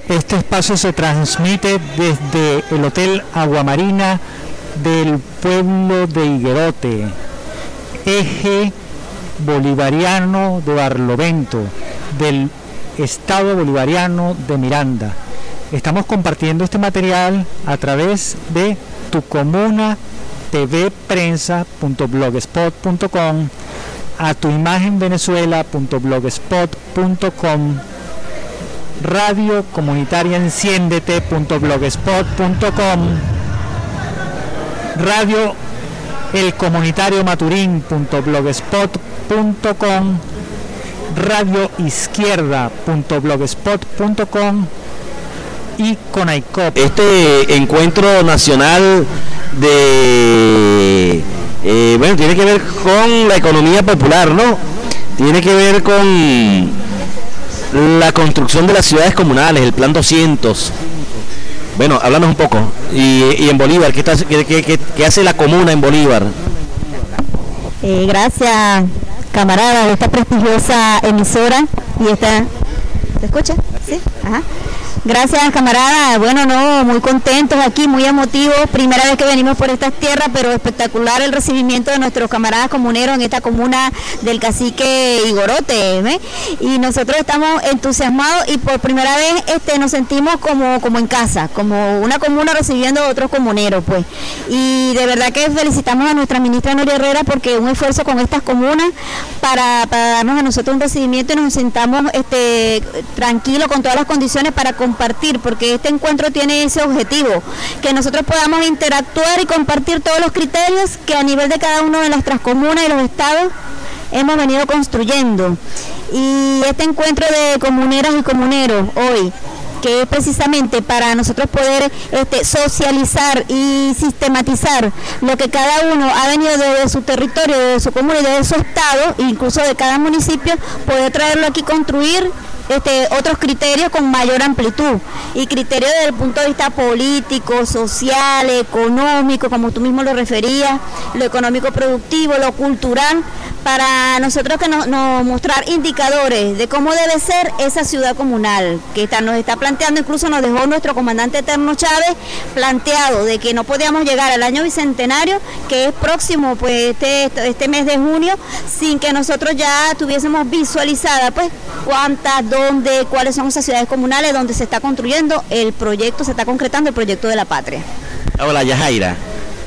Este espacio se transmite desde el Hotel Aguamarina del pueblo de Higuerote, eje bolivariano de Barlovento, del Estado Bolivariano de Miranda. Estamos compartiendo este material a través de tucomunatvprensa.blogspot.com, a tuimagenvenezuela.blogspot.com, Radio Comunitaria Enciéndete.blogspot.com, Radio El Comunitario Maturín.blogspot.com, Radio Izquierda.blogspot.com y Conaicop. Este encuentro nacional de bueno, tiene que ver con la economía popular, ¿no? Tiene que ver con la construcción de las ciudades comunales, el Plan 200. Bueno, háblanos un poco. Y en Bolívar, ¿qué hace la comuna en Bolívar? Gracias, camarada, de esta prestigiosa emisora y esta... ¿Se escucha? Sí. Ajá. Gracias, camarada. Bueno, muy contentos aquí, muy emotivos. Primera vez que venimos por estas tierras, pero espectacular el recibimiento de nuestros camaradas comuneros en esta comuna del cacique Higuerote, ¿eh? Y nosotros estamos entusiasmados y por primera vez nos sentimos como en casa, como una comuna recibiendo a otros comuneros, pues. Y de verdad que felicitamos a nuestra ministra Noria Herrera porque un esfuerzo con estas comunas para darnos a nosotros un recibimiento y nos sintamos tranquilos con todas las condiciones para compartir, porque este encuentro tiene ese objetivo, que nosotros podamos interactuar y compartir todos los criterios que a nivel de cada uno de nuestras comunas y los estados hemos venido construyendo. Y este encuentro de comuneras y comuneros hoy, que es precisamente para nosotros poder socializar y sistematizar lo que cada uno ha venido de su territorio, de su comuna y de su estado, incluso de cada municipio, poder traerlo aquí, construir otros criterios con mayor amplitud y criterios desde el punto de vista político, social, económico, como tú mismo lo referías, lo económico productivo, lo cultural, para nosotros que nos mostrar indicadores de cómo debe ser esa ciudad comunal que nos está planteando, incluso nos dejó nuestro comandante eterno Chávez planteado de que no podíamos llegar al año bicentenario, que es próximo, pues este mes de junio, sin que nosotros ya tuviésemos visualizada pues cuántas, dónde, cuáles son esas ciudades comunales donde se está construyendo el proyecto, se está concretando el proyecto de la patria. Hola, Yajaira.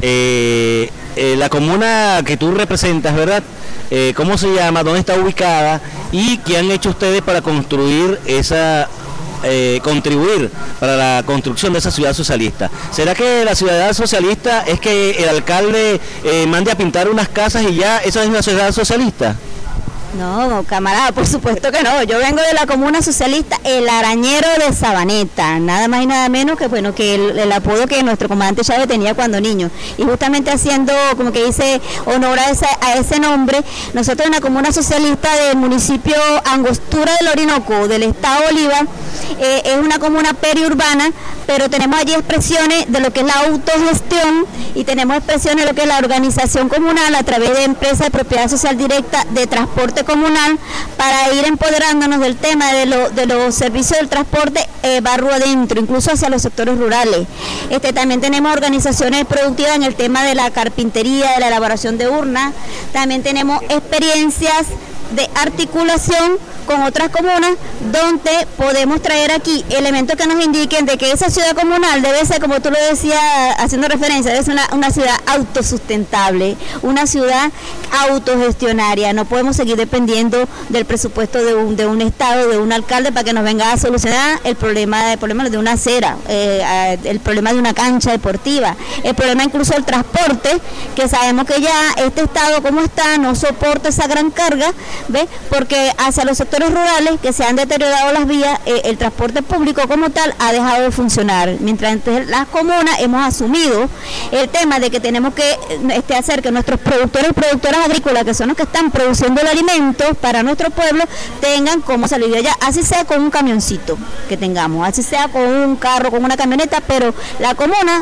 La comuna que tú representas, ¿verdad? ¿Cómo se llama? ¿Dónde está ubicada? ¿Y qué han hecho ustedes para construir contribuir para la construcción de esa ciudad socialista? ¿Será que la ciudad socialista es que el alcalde mande a pintar unas casas y ya esa es una ciudad socialista? No, camarada, por supuesto que no. Yo vengo de la comuna socialista El Arañero de Sabaneta, nada más y nada menos que que el apodo que nuestro comandante Chávez tenía cuando niño. Y justamente haciendo, como que dice, honor a ese nombre, nosotros en la comuna socialista del municipio Angostura del Orinoco, del estado Bolívar, es una comuna periurbana, pero tenemos allí expresiones de lo que es la autogestión y tenemos expresiones de lo que es la organización comunal a través de empresas de propiedad social directa de transporte comunal para ir empoderándonos del tema de los servicios del transporte barrio adentro, incluso hacia los sectores rurales. También tenemos organizaciones productivas en el tema de la carpintería, de la elaboración de urnas, también tenemos experiencias de articulación con otras comunas donde podemos traer aquí elementos que nos indiquen de que esa ciudad comunal debe ser, como tú lo decías haciendo referencia, debe ser una ciudad autosustentable, una ciudad autogestionaria. No podemos seguir dependiendo del presupuesto de un estado, de un alcalde para que nos venga a solucionar el problema de una acera, el problema de una cancha deportiva, el problema incluso del transporte, que sabemos que ya este estado como está no soporta esa gran carga, ¿ves? Porque hacia los sectores rurales que se han deteriorado las vías, el transporte público como tal ha dejado de funcionar, mientras las comunas hemos asumido el tema de que tenemos que hacer que nuestros productores y productoras agrícolas, que son los que están produciendo el alimento para nuestro pueblo, tengan cómo salir de allá, así sea con un camioncito que tengamos, así sea con un carro, con una camioneta, pero la comuna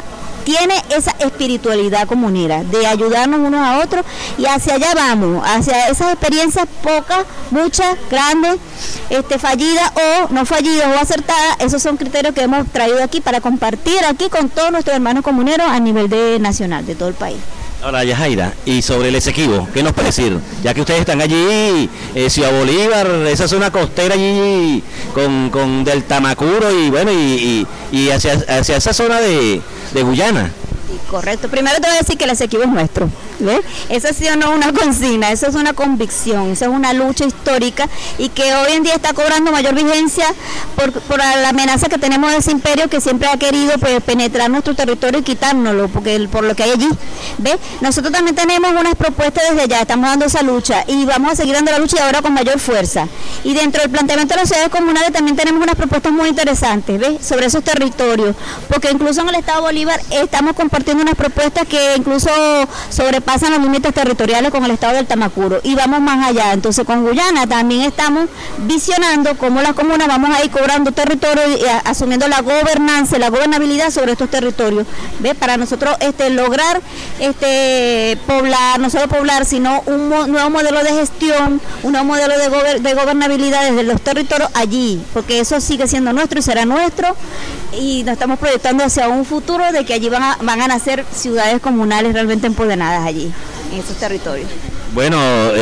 tiene esa espiritualidad comunera, de ayudarnos unos a otros, y hacia allá vamos, hacia esas experiencias pocas, muchas, grandes, fallidas o no fallidas o acertadas. Esos son criterios que hemos traído aquí para compartir aquí con todos nuestros hermanos comuneros a nivel nacional, de todo el país. Ahora, Yajaira, y sobre el Esequibo, ¿qué nos puede decir? Ya que ustedes están allí, Ciudad Bolívar, esa zona costera allí con del Tamacuro y bueno, y hacia esa zona de Guyana. Sí, correcto. Primero te voy a decir que el Esequibo es nuestro, ¿ves? Eso sí no es una consigna, eso es una convicción, eso es una lucha histórica y que hoy en día está cobrando mayor vigencia por la amenaza que tenemos de ese imperio que siempre ha querido pues penetrar nuestro territorio y quitárnoslo por lo que hay allí, ¿ves? Nosotros también tenemos unas propuestas desde ya, estamos dando esa lucha y vamos a seguir dando la lucha y ahora con mayor fuerza. Y dentro del planteamiento de las ciudades comunales también tenemos unas propuestas muy interesantes, ¿ves? Sobre esos territorios, porque incluso en el Estado Bolívar estamos compartiendo unas propuestas que incluso sobrepasan los límites territoriales con el Estado del Tamacuro y vamos más allá. Entonces con Guyana también estamos visionando cómo las comunas vamos a ir cobrando territorio y asumiendo la gobernanza, la gobernabilidad sobre estos territorios, ¿ves? Para nosotros lograr poblar, no solo poblar, sino un nuevo modelo de gestión, un nuevo modelo de gobernabilidad desde los territorios allí, porque eso sigue siendo nuestro y será nuestro, y nos estamos proyectando hacia un futuro de que allí van a nacer ciudades comunales realmente empoderadas allí, en esos territorios. Bueno,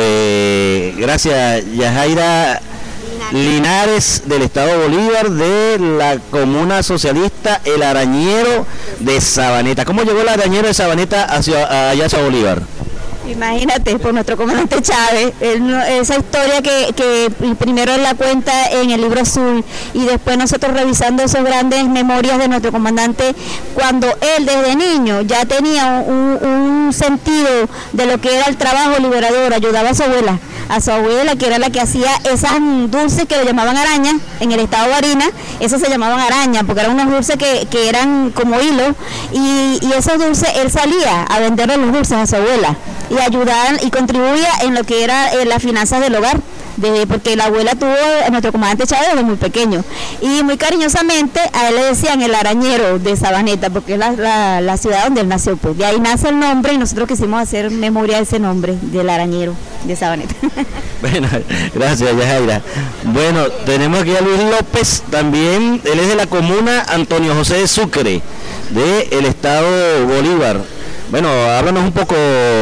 gracias, Yajaira Linares, del Estado Bolívar, de la comuna socialista El Arañero de Sabaneta. ¿Cómo llegó el Arañero de Sabaneta allá hacia Bolívar? Imagínate, por nuestro comandante Chávez, esa historia que primero él la cuenta en el libro azul y después nosotros revisando esas grandes memorias de nuestro comandante, cuando él desde niño ya tenía un sentido de lo que era el trabajo liberador, ayudaba a su abuela que era la que hacía esas dulces que le llamaban araña, en el estado de Barinas, esas se llamaban araña, porque eran unos dulces que eran como hilo, y esos dulces, él salía a venderle los dulces a su abuela, y ayudar y contribuía en lo que era las finanzas del hogar, porque la abuela tuvo a nuestro comandante Chávez desde muy pequeño, y muy cariñosamente a él le decían el Arañero de Sabaneta, porque es la ciudad donde él nació, pues de ahí nace el nombre y nosotros quisimos hacer memoria de ese nombre, del Arañero de Sabaneta. Bueno, gracias, Yajaira. Bueno, tenemos aquí a Luis López también, él es de la comuna Antonio José de Sucre, del Estado Bolívar. Bueno, háblanos un poco,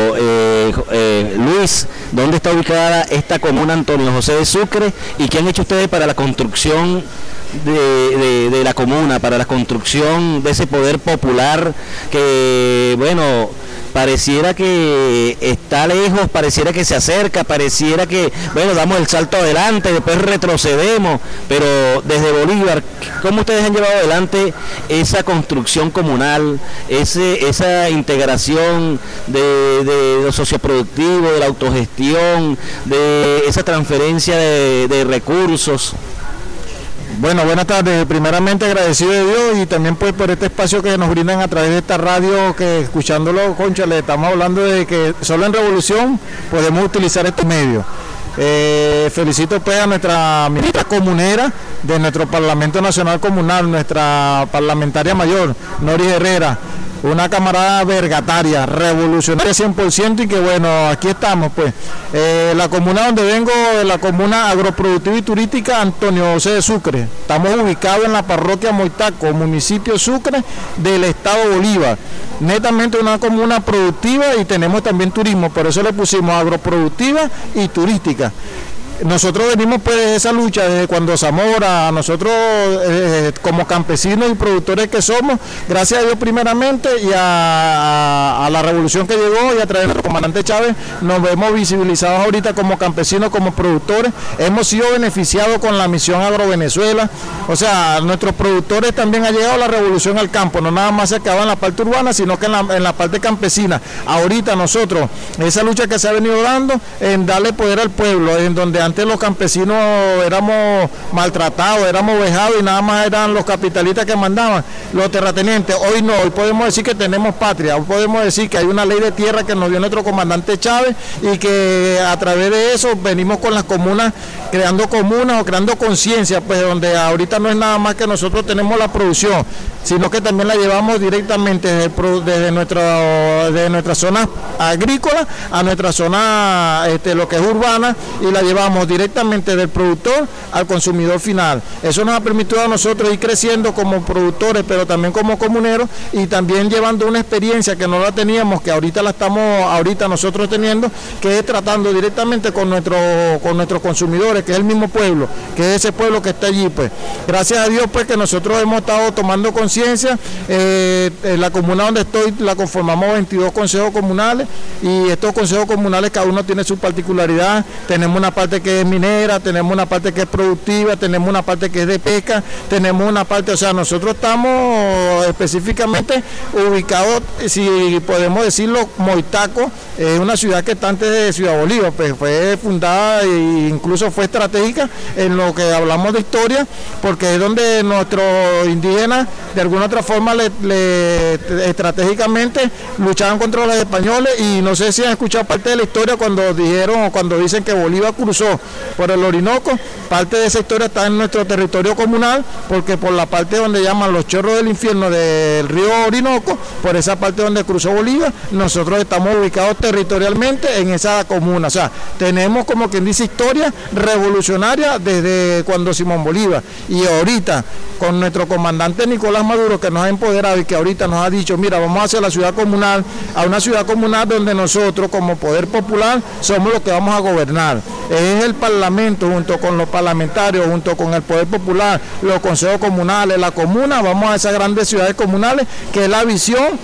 Luis, ¿dónde está ubicada esta comuna Antonio José de Sucre y qué han hecho ustedes para la construcción de la comuna, para la construcción de ese poder popular que, bueno, pareciera que está lejos, pareciera que se acerca, pareciera que, bueno, damos el salto adelante, después retrocedemos, pero desde Bolívar, ¿cómo ustedes han llevado adelante esa construcción comunal, esa integración de lo socioproductivo, de la autogestión, de esa transferencia de recursos? Bueno, buenas tardes. Primeramente agradecido de Dios y también pues por este espacio que nos brindan a través de esta radio, que escuchándolo, concha, le estamos hablando de que solo en Revolución podemos utilizar estos medios. Felicito pues a nuestra ministra comunera de nuestro Parlamento Nacional Comunal, nuestra parlamentaria mayor, Nori Herrera, una camarada vergataria, revolucionaria 100%, y que bueno, aquí estamos pues. La comuna donde vengo es la comuna agroproductiva y turística Antonio José de Sucre. Estamos ubicados en la parroquia Moitaco, municipio Sucre del Estado Bolívar. Netamente una comuna productiva y tenemos también turismo, por eso le pusimos agroproductiva y turística. Nosotros venimos pues de esa lucha desde cuando Zamora, nosotros como campesinos y productores que somos, gracias a Dios primeramente y a la revolución que llegó y a través del comandante Chávez, nos vemos visibilizados ahorita como campesinos, como productores, hemos sido beneficiados con la misión Agrovenezuela, o sea, nuestros productores también ha llegado la revolución al campo, no nada más se acaba en la parte urbana, sino que en la parte campesina. Ahorita nosotros, esa lucha que se ha venido dando, en darle poder al pueblo, en donde antes los campesinos éramos maltratados, éramos vejados y nada más eran los capitalistas que mandaban, los terratenientes. Hoy no, hoy podemos decir que tenemos patria, hoy podemos decir que hay una ley de tierra que nos dio nuestro comandante Chávez y que a través de eso venimos con las comunas, creando comunas o creando conciencia, pues donde ahorita no es nada más que nosotros tenemos la producción, sino que también la llevamos directamente desde nuestra zona agrícola a nuestra zona lo que es urbana, y la llevamos directamente del productor al consumidor final. Eso nos ha permitido a nosotros ir creciendo como productores, pero también como comuneros, y también llevando una experiencia que no la teníamos, que ahorita la estamos nosotros teniendo, que es tratando directamente con nuestros consumidores, que es el mismo pueblo, que es ese pueblo que está allí, pues. Gracias a Dios, pues, que nosotros hemos estado tomando conciencia. La comuna donde estoy la conformamos 22 consejos comunales, y estos consejos comunales cada uno tiene su particularidad. Tenemos una parte que es minera, tenemos una parte que es productiva, tenemos una parte que es de pesca, tenemos una parte, o sea, nosotros estamos específicamente ubicados, si podemos decirlo, Moitaco es una ciudad que está antes de Ciudad Bolívar, pues fue fundada e incluso fue estratégica en lo que hablamos de historia, porque es donde nuestros indígenas de alguna otra forma estratégicamente luchaban contra los españoles. Y no sé si han escuchado parte de la historia cuando dicen que Bolívar cruzó por el Orinoco. Parte de esa historia está en nuestro territorio comunal, porque por la parte donde llaman los chorros del infierno del río Orinoco, por esa parte donde cruzó Bolívar, nosotros estamos ubicados territorialmente en esa comuna. O sea, tenemos, como quien dice, historia revolucionaria desde cuando Simón Bolívar, y ahorita con nuestro comandante Nicolás Maduro, que nos ha empoderado y que ahorita nos ha dicho, mira, vamos hacia la ciudad comunal, a una ciudad comunal donde nosotros como poder popular somos los que vamos a gobernar. Es el parlamento junto con los parlamentarios, junto con el poder popular, los consejos comunales, la comuna, vamos a esas grandes ciudades comunales, que es la visión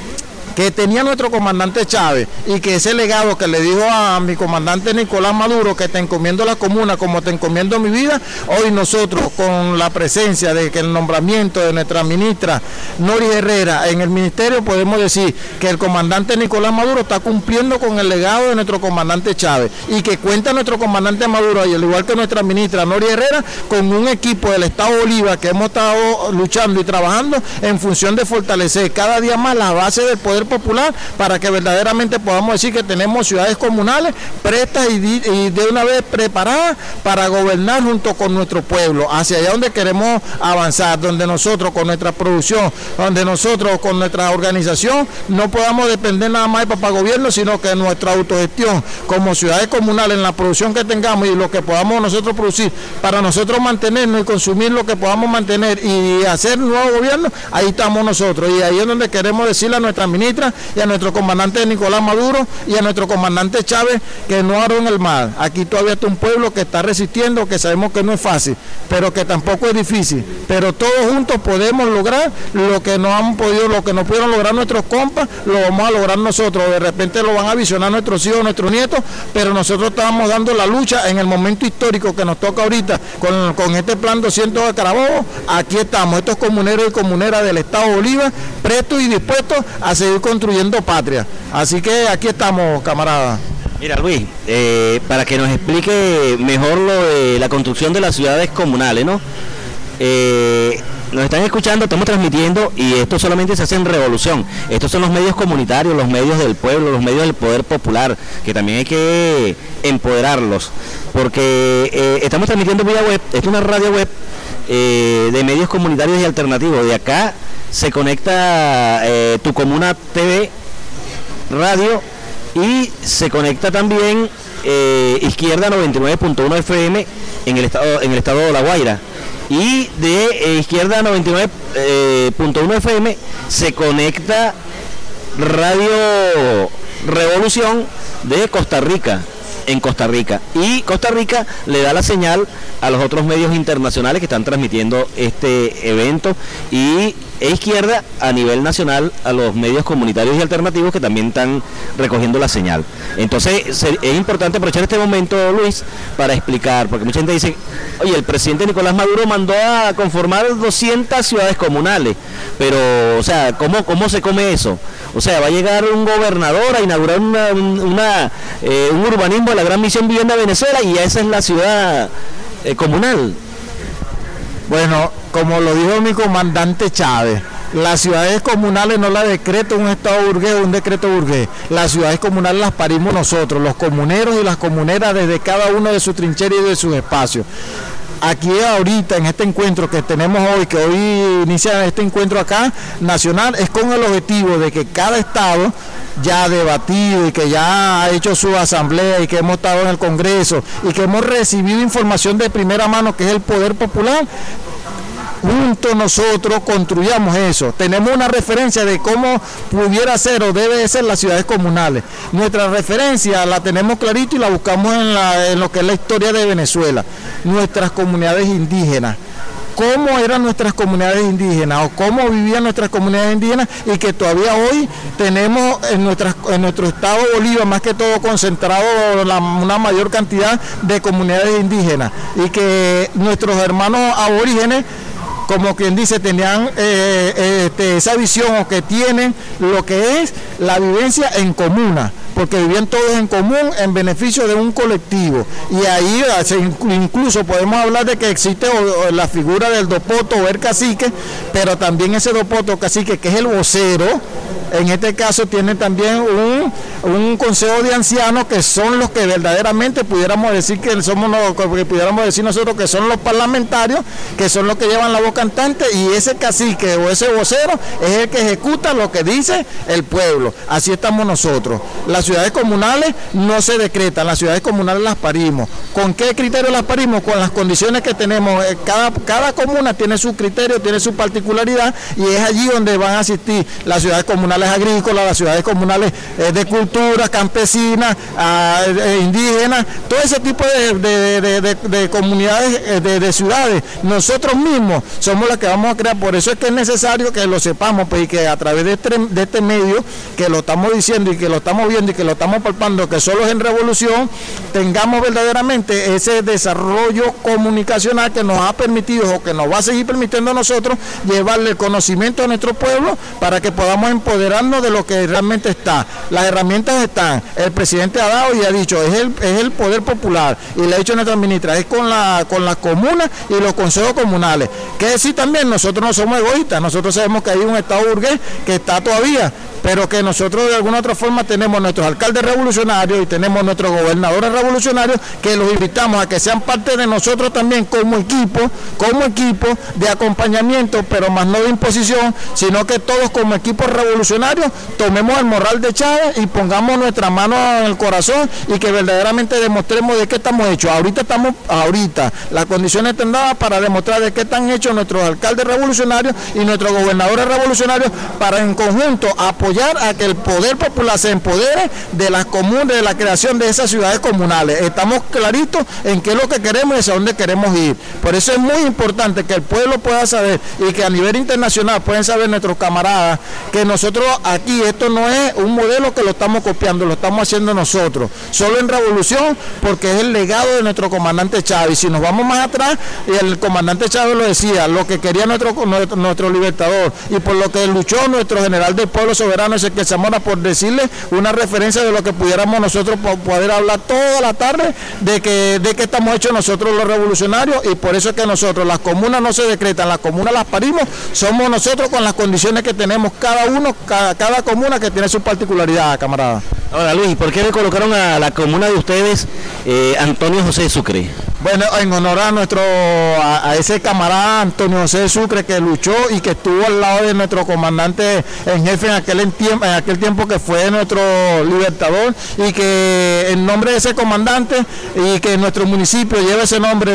que tenía nuestro comandante Chávez, y que ese legado que le dijo a mi comandante Nicolás Maduro, que te encomiendo la comuna como te encomiendo mi vida, hoy nosotros, con la presencia de que el nombramiento de nuestra ministra Nori Herrera en el ministerio, podemos decir que el comandante Nicolás Maduro está cumpliendo con el legado de nuestro comandante Chávez, y que cuenta nuestro comandante Maduro, y al igual que nuestra ministra Nori Herrera, con un equipo del Estado Bolívar que hemos estado luchando y trabajando en función de fortalecer cada día más la base del poder popular, para que verdaderamente podamos decir que tenemos ciudades comunales prestas y de una vez preparadas para gobernar junto con nuestro pueblo, hacia allá donde queremos avanzar, donde nosotros con nuestra producción, donde nosotros con nuestra organización no podamos depender nada más de papá gobierno, sino que nuestra autogestión como ciudades comunales, en la producción que tengamos y lo que podamos nosotros producir, para nosotros mantenernos y consumir lo que podamos mantener y hacer nuevo gobierno, ahí estamos nosotros, y ahí es donde queremos decirle a nuestra ministra y a nuestro comandante Nicolás Maduro y a nuestro comandante Chávez que no aro en el mar. Aquí todavía está un pueblo que está resistiendo, que sabemos que no es fácil, pero que tampoco es difícil, pero todos juntos podemos lograr lo que no han podido, lo que no pudieron lograr nuestros compas, lo vamos a lograr nosotros. De repente lo van a visionar nuestros hijos, nuestros nietos, pero nosotros estamos dando la lucha en el momento histórico que nos toca ahorita con este plan 200 de Carabobo. Aquí estamos, estos comuneros y comuneras del Estado Bolívar, prestos y dispuestos a seguir construyendo patria. Así que aquí estamos, camaradas. Mira, Luis, para que nos explique mejor lo de la construcción de las ciudades comunales, ¿no? Nos están escuchando, estamos transmitiendo, y esto solamente se hace en Revolución. Estos son los medios comunitarios, los medios del pueblo, los medios del poder popular, que también hay que empoderarlos, porque estamos transmitiendo vía web. Esto es una radio web de medios comunitarios y alternativos. De acá se conecta Tu Comuna TV Radio, y se conecta también Izquierda 99.1 FM en el estado de La Guaira, y de Izquierda 99.1 FM se conecta Radio Revolución de Costa Rica, en Costa Rica, y Costa Rica le da la señal a los otros medios internacionales que están transmitiendo este evento, y Izquierda a nivel nacional a los medios comunitarios y alternativos que también están recogiendo la señal. Entonces es importante aprovechar este momento, Luis, para explicar, porque mucha gente dice, oye, el presidente Nicolás Maduro mandó a conformar 200 ciudades comunales, pero, o sea, ¿cómo se come eso? O sea, va a llegar un gobernador a inaugurar un urbanismo de la Gran Misión Vivienda de Venezuela, y esa es la ciudad comunal. Bueno, como lo dijo mi comandante Chávez, las ciudades comunales no las decreta un estado burgués o un decreto burgués. Las ciudades comunales las parimos nosotros, los comuneros y las comuneras, desde cada uno de sus trincheras y de sus espacios. Aquí ahorita en este encuentro que tenemos hoy, que hoy inicia este encuentro acá nacional, es con el objetivo de que cada estado ya debatido y que ya ha hecho su asamblea y que hemos estado en el Congreso y que hemos recibido información de primera mano, que es el poder popular, juntos nosotros construyamos eso. Tenemos una referencia de cómo pudiera ser o debe ser las ciudades comunales. Nuestra referencia la tenemos clarito y la buscamos en lo que es la historia de Venezuela. Nuestras comunidades indígenas. Cómo eran nuestras comunidades indígenas o cómo vivían nuestras comunidades indígenas, y que todavía hoy tenemos en nuestro estado Bolívar, más que todo concentrado una mayor cantidad de comunidades indígenas, y que nuestros hermanos aborígenes, como quien dice, tenían esa visión, o que tienen lo que es la vivencia en comuna, porque vivían todos en común en beneficio de un colectivo. Y ahí incluso podemos hablar de que existe la figura del dopoto o el cacique, pero también ese dopoto o cacique, que es el vocero, en este caso tiene también un consejo de ancianos, que son los que verdaderamente pudiéramos decir que pudiéramos decir nosotros que son los parlamentarios, que son los que llevan la voz cantante, y ese cacique o ese vocero es el que ejecuta lo que dice el pueblo. Así estamos nosotros. Las ciudades comunales no se decretan, las ciudades comunales las parimos. ¿Con qué criterio las parimos? Con las condiciones que tenemos. Cada comuna tiene su criterio, tiene su particularidad, y es allí donde van a asistir las ciudades comunales agrícolas, las ciudades comunales de cultura, campesinas, indígenas, todo ese tipo de comunidades, de ciudades. Nosotros mismos somos los que vamos a crear. Por eso es que es necesario que lo sepamos, pues, y que a través de este medio, que lo estamos diciendo y que lo estamos viendo y que lo estamos palpando, que solo es en revolución, tengamos verdaderamente ese desarrollo comunicacional que nos ha permitido, o que nos va a seguir permitiendo a nosotros, llevarle el conocimiento a nuestro pueblo, para que podamos empoderarnos de lo que realmente está. Las herramientas están, el presidente ha dado y ha dicho, es el poder popular, y le ha dicho a nuestra ministra, es con las comunas y los consejos comunales. Que decir también, nosotros no somos egoístas, nosotros sabemos que hay un estado burgués que está todavía, pero que nosotros de alguna otra forma tenemos nuestros alcaldes revolucionarios y tenemos nuestros gobernadores revolucionarios, que los invitamos a que sean parte de nosotros también como equipo de acompañamiento, pero más no de imposición, sino que todos como equipos revolucionarios tomemos el moral de Chávez y pongamos nuestra mano en el corazón, y que verdaderamente demostremos de qué estamos hechos. Ahorita las condiciones están dadas para demostrar de qué están hechos nuestros alcaldes revolucionarios y nuestros gobernadores revolucionarios, para en conjunto apoyar a que el poder popular se empodere de las comunas, de la creación de esas ciudades comunales. Estamos claritos en qué es lo que queremos y hacia dónde queremos ir. Por eso es muy importante que el pueblo pueda saber, y que a nivel internacional pueden saber nuestros camaradas, que nosotros aquí, esto no es un modelo que lo estamos copiando, lo estamos haciendo nosotros, solo en revolución, porque es el legado de nuestro comandante Chávez. Y si nos vamos más atrás, el comandante Chávez lo decía, lo que quería nuestro libertador, y por lo que luchó nuestro general del pueblo soberano, Ezequiel Zamora, por decirle una referencia de lo que pudiéramos nosotros poder hablar toda la tarde, de que estamos hechos nosotros los revolucionarios. Y por eso es que nosotros, las comunas no se decretan, las comunas las parimos, somos nosotros con las condiciones que tenemos cada comuna, que tiene su particularidad, camarada. Ahora, Luis, ¿por qué le colocaron a la comuna de ustedes Antonio José de Sucre? Bueno, en honor a ese camarada Antonio José de Sucre, que luchó y que estuvo al lado de nuestro comandante en jefe en aquel tiempo, que fue nuestro libertador, y que en nombre de ese comandante, y que nuestro municipio lleve ese nombre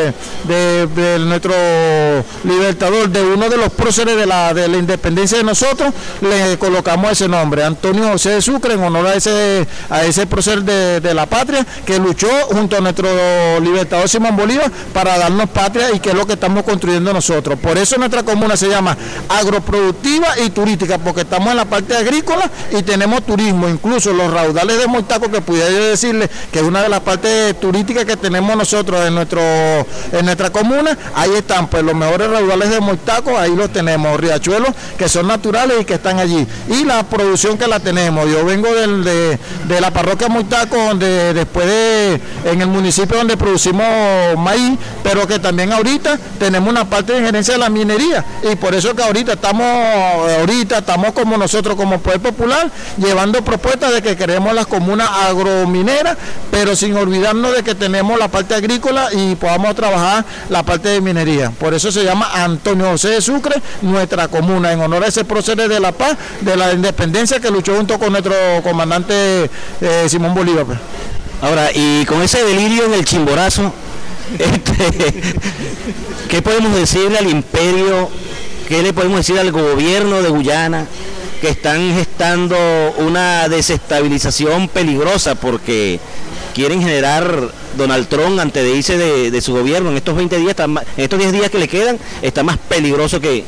de nuestro libertador, de uno de los próceres de la independencia de nosotros, le colocamos ese nombre, Antonio José de Sucre, en honor a ese prócer de la patria, que luchó junto a nuestro libertador Libertador Simón Bolívar para darnos patria y que es lo que estamos construyendo nosotros. Por eso nuestra comuna se llama agroproductiva y turística, porque estamos en la parte agrícola y tenemos turismo, incluso los raudales de Moitaco, que pudiera yo decirle que es una de las partes turísticas que tenemos nosotros en nuestra comuna. Ahí están pues los mejores raudales de Moitaco, ahí los tenemos, riachuelos que son naturales y que están allí, y la producción que la tenemos. Yo vengo de la parroquia Moitaco, donde en el municipio donde producimos maíz, pero que también ahorita tenemos una parte de injerencia de la minería, y por eso que ahorita estamos como nosotros, como Poder Popular, llevando propuestas de que queremos las comunas agromineras, pero sin olvidarnos de que tenemos la parte agrícola y podamos trabajar la parte de minería. Por eso se llama Antonio José de Sucre, nuestra comuna, en honor a ese prócer de la paz, de la independencia, que luchó junto con nuestro comandante Simón Bolívar. Ahora, y con ese delirio en el Chimborazo, ¿qué podemos decirle al imperio? ¿Qué le podemos decir al gobierno de Guyana, que están gestando una desestabilización peligrosa porque quieren generar Donald Trump antes de irse de su gobierno? En estos 20 días, en estos 10 días que le quedan, está más peligroso que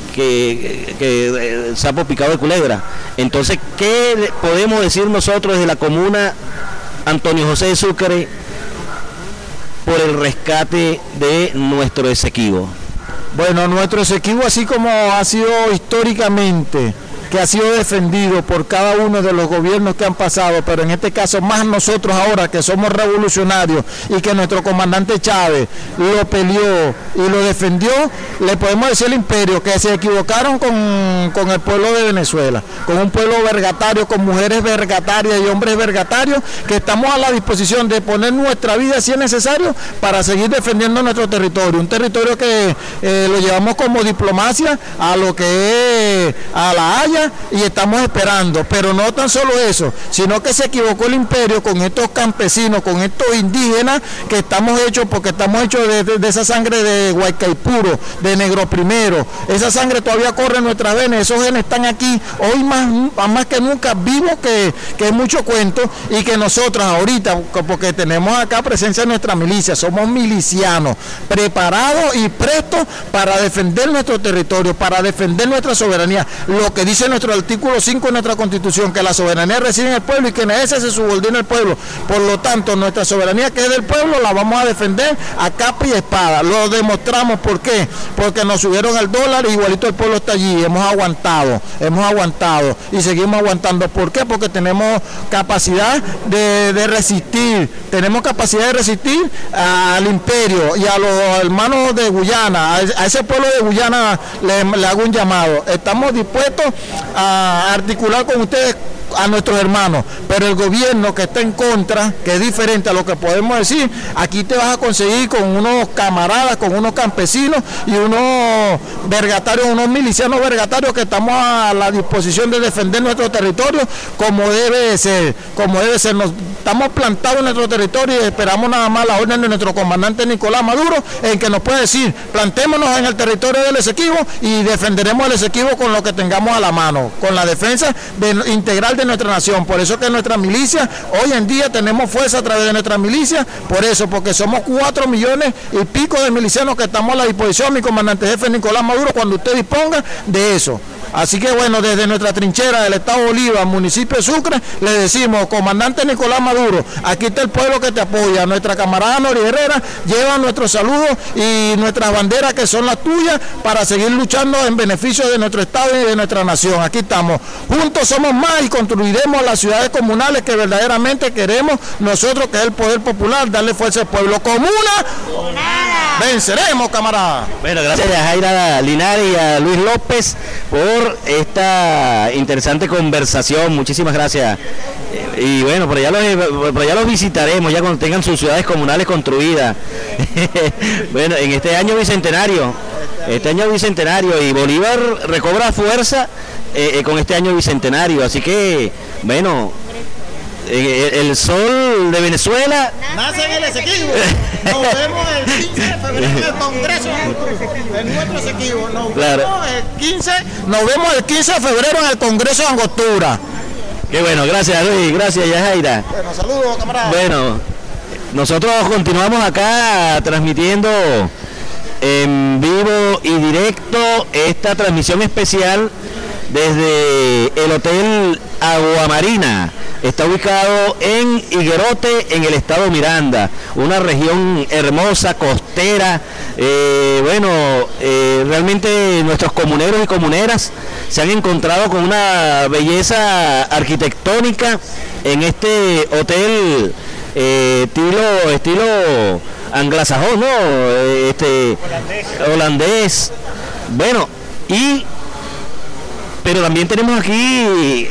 sapo picado de culebra. Entonces, ¿qué podemos decir nosotros desde la comuna Antonio José de Sucre por el rescate de nuestro Esequibo? Bueno, nuestro Esequibo, así como ha sido históricamente, que ha sido defendido por cada uno de los gobiernos que han pasado, pero en este caso más nosotros ahora que somos revolucionarios y que nuestro comandante Chávez lo peleó y lo defendió, le podemos decir al imperio que se equivocaron con el pueblo de Venezuela, con un pueblo vergatario, con mujeres vergatarias y hombres vergatarios, que estamos a la disposición de poner nuestra vida si es necesario para seguir defendiendo nuestro territorio, un territorio que lo llevamos como diplomacia a lo que es a La Haya, y estamos esperando, pero no tan solo eso, sino que se equivocó el imperio con estos campesinos, con estos indígenas, que estamos hechos, porque estamos hechos de esa sangre de Guaycaipuro, de Negro Primero, esa sangre todavía corre en nuestras venas, esos genes están aquí, hoy más que nunca vivos, que es mucho cuento, y que nosotros ahorita, porque tenemos acá presencia de nuestra milicia, somos milicianos, preparados y prestos para defender nuestro territorio, para defender nuestra soberanía, lo que dice nuestro artículo 5 de nuestra Constitución, que la soberanía reside en el pueblo y que en ese se subordina el pueblo. Por lo tanto, nuestra soberanía, que es del pueblo, la vamos a defender a capa y espada. Lo demostramos, ¿por qué? Porque nos subieron el dólar y igualito el pueblo está allí. Hemos aguantado y seguimos aguantando. ¿Por qué? Porque tenemos capacidad de resistir, al imperio y a los hermanos de Guyana, a ese pueblo de Guyana le hago un llamado. Estamos dispuestos a articular con ustedes, a nuestros hermanos, pero el gobierno que está en contra, que es diferente a lo que podemos decir, aquí te vas a conseguir con unos camaradas, con unos campesinos y unos vergatarios, unos milicianos vergatarios, que estamos a la disposición de defender nuestro territorio como debe ser, estamos plantados en nuestro territorio y esperamos nada más la orden de nuestro comandante Nicolás Maduro, en que nos puede decir, plantémonos en el territorio del Esequibo y defenderemos el Esequibo con lo que tengamos a la mano, con la defensa integral de nuestra nación. Por eso que nuestra milicia, hoy en día tenemos fuerza a través de nuestra milicia, porque somos 4 millones y pico de milicianos que estamos a la disposición, mi comandante jefe Nicolás Maduro, cuando usted disponga de eso. Así que bueno, desde nuestra trinchera del Estado Bolívar, municipio de Sucre, le decimos, comandante Nicolás Maduro, aquí está el pueblo que te apoya, nuestra camarada Nori Herrera lleva nuestros saludos y nuestras banderas, que son las tuyas, para seguir luchando en beneficio de nuestro Estado y de nuestra nación. Aquí estamos, juntos somos más y construiremos las ciudades comunales que verdaderamente queremos nosotros, que es el Poder Popular, darle fuerza al pueblo. Comuna, venceremos, camarada. Bueno, gracias a Jaira Linares y a Luis López por esta interesante conversación. Muchísimas gracias. Y bueno, por allá los visitaremos ya cuando tengan sus ciudades comunales construidas. Bueno, en este año bicentenario, y Bolívar recobra fuerza con este año bicentenario, así que bueno, el sol de Venezuela nace en el Esequibo. Nos vemos el 15 de febrero en el Congreso, en nuestro Esequibo. Nos vemos el 15 de febrero en el Congreso de Angostura. Qué bueno, gracias Luis, gracias Yajaira. Bueno, saludos, camarada. Bueno, nosotros continuamos acá transmitiendo en vivo y directo esta transmisión especial desde el Hotel Aguamarina. Está ubicado en Higuerote, en el estado Miranda, una región hermosa, costera. Realmente nuestros comuneros y comuneras se han encontrado con una belleza arquitectónica en este hotel estilo anglosajón, ¿no? Holandés. Bueno, pero también tenemos aquí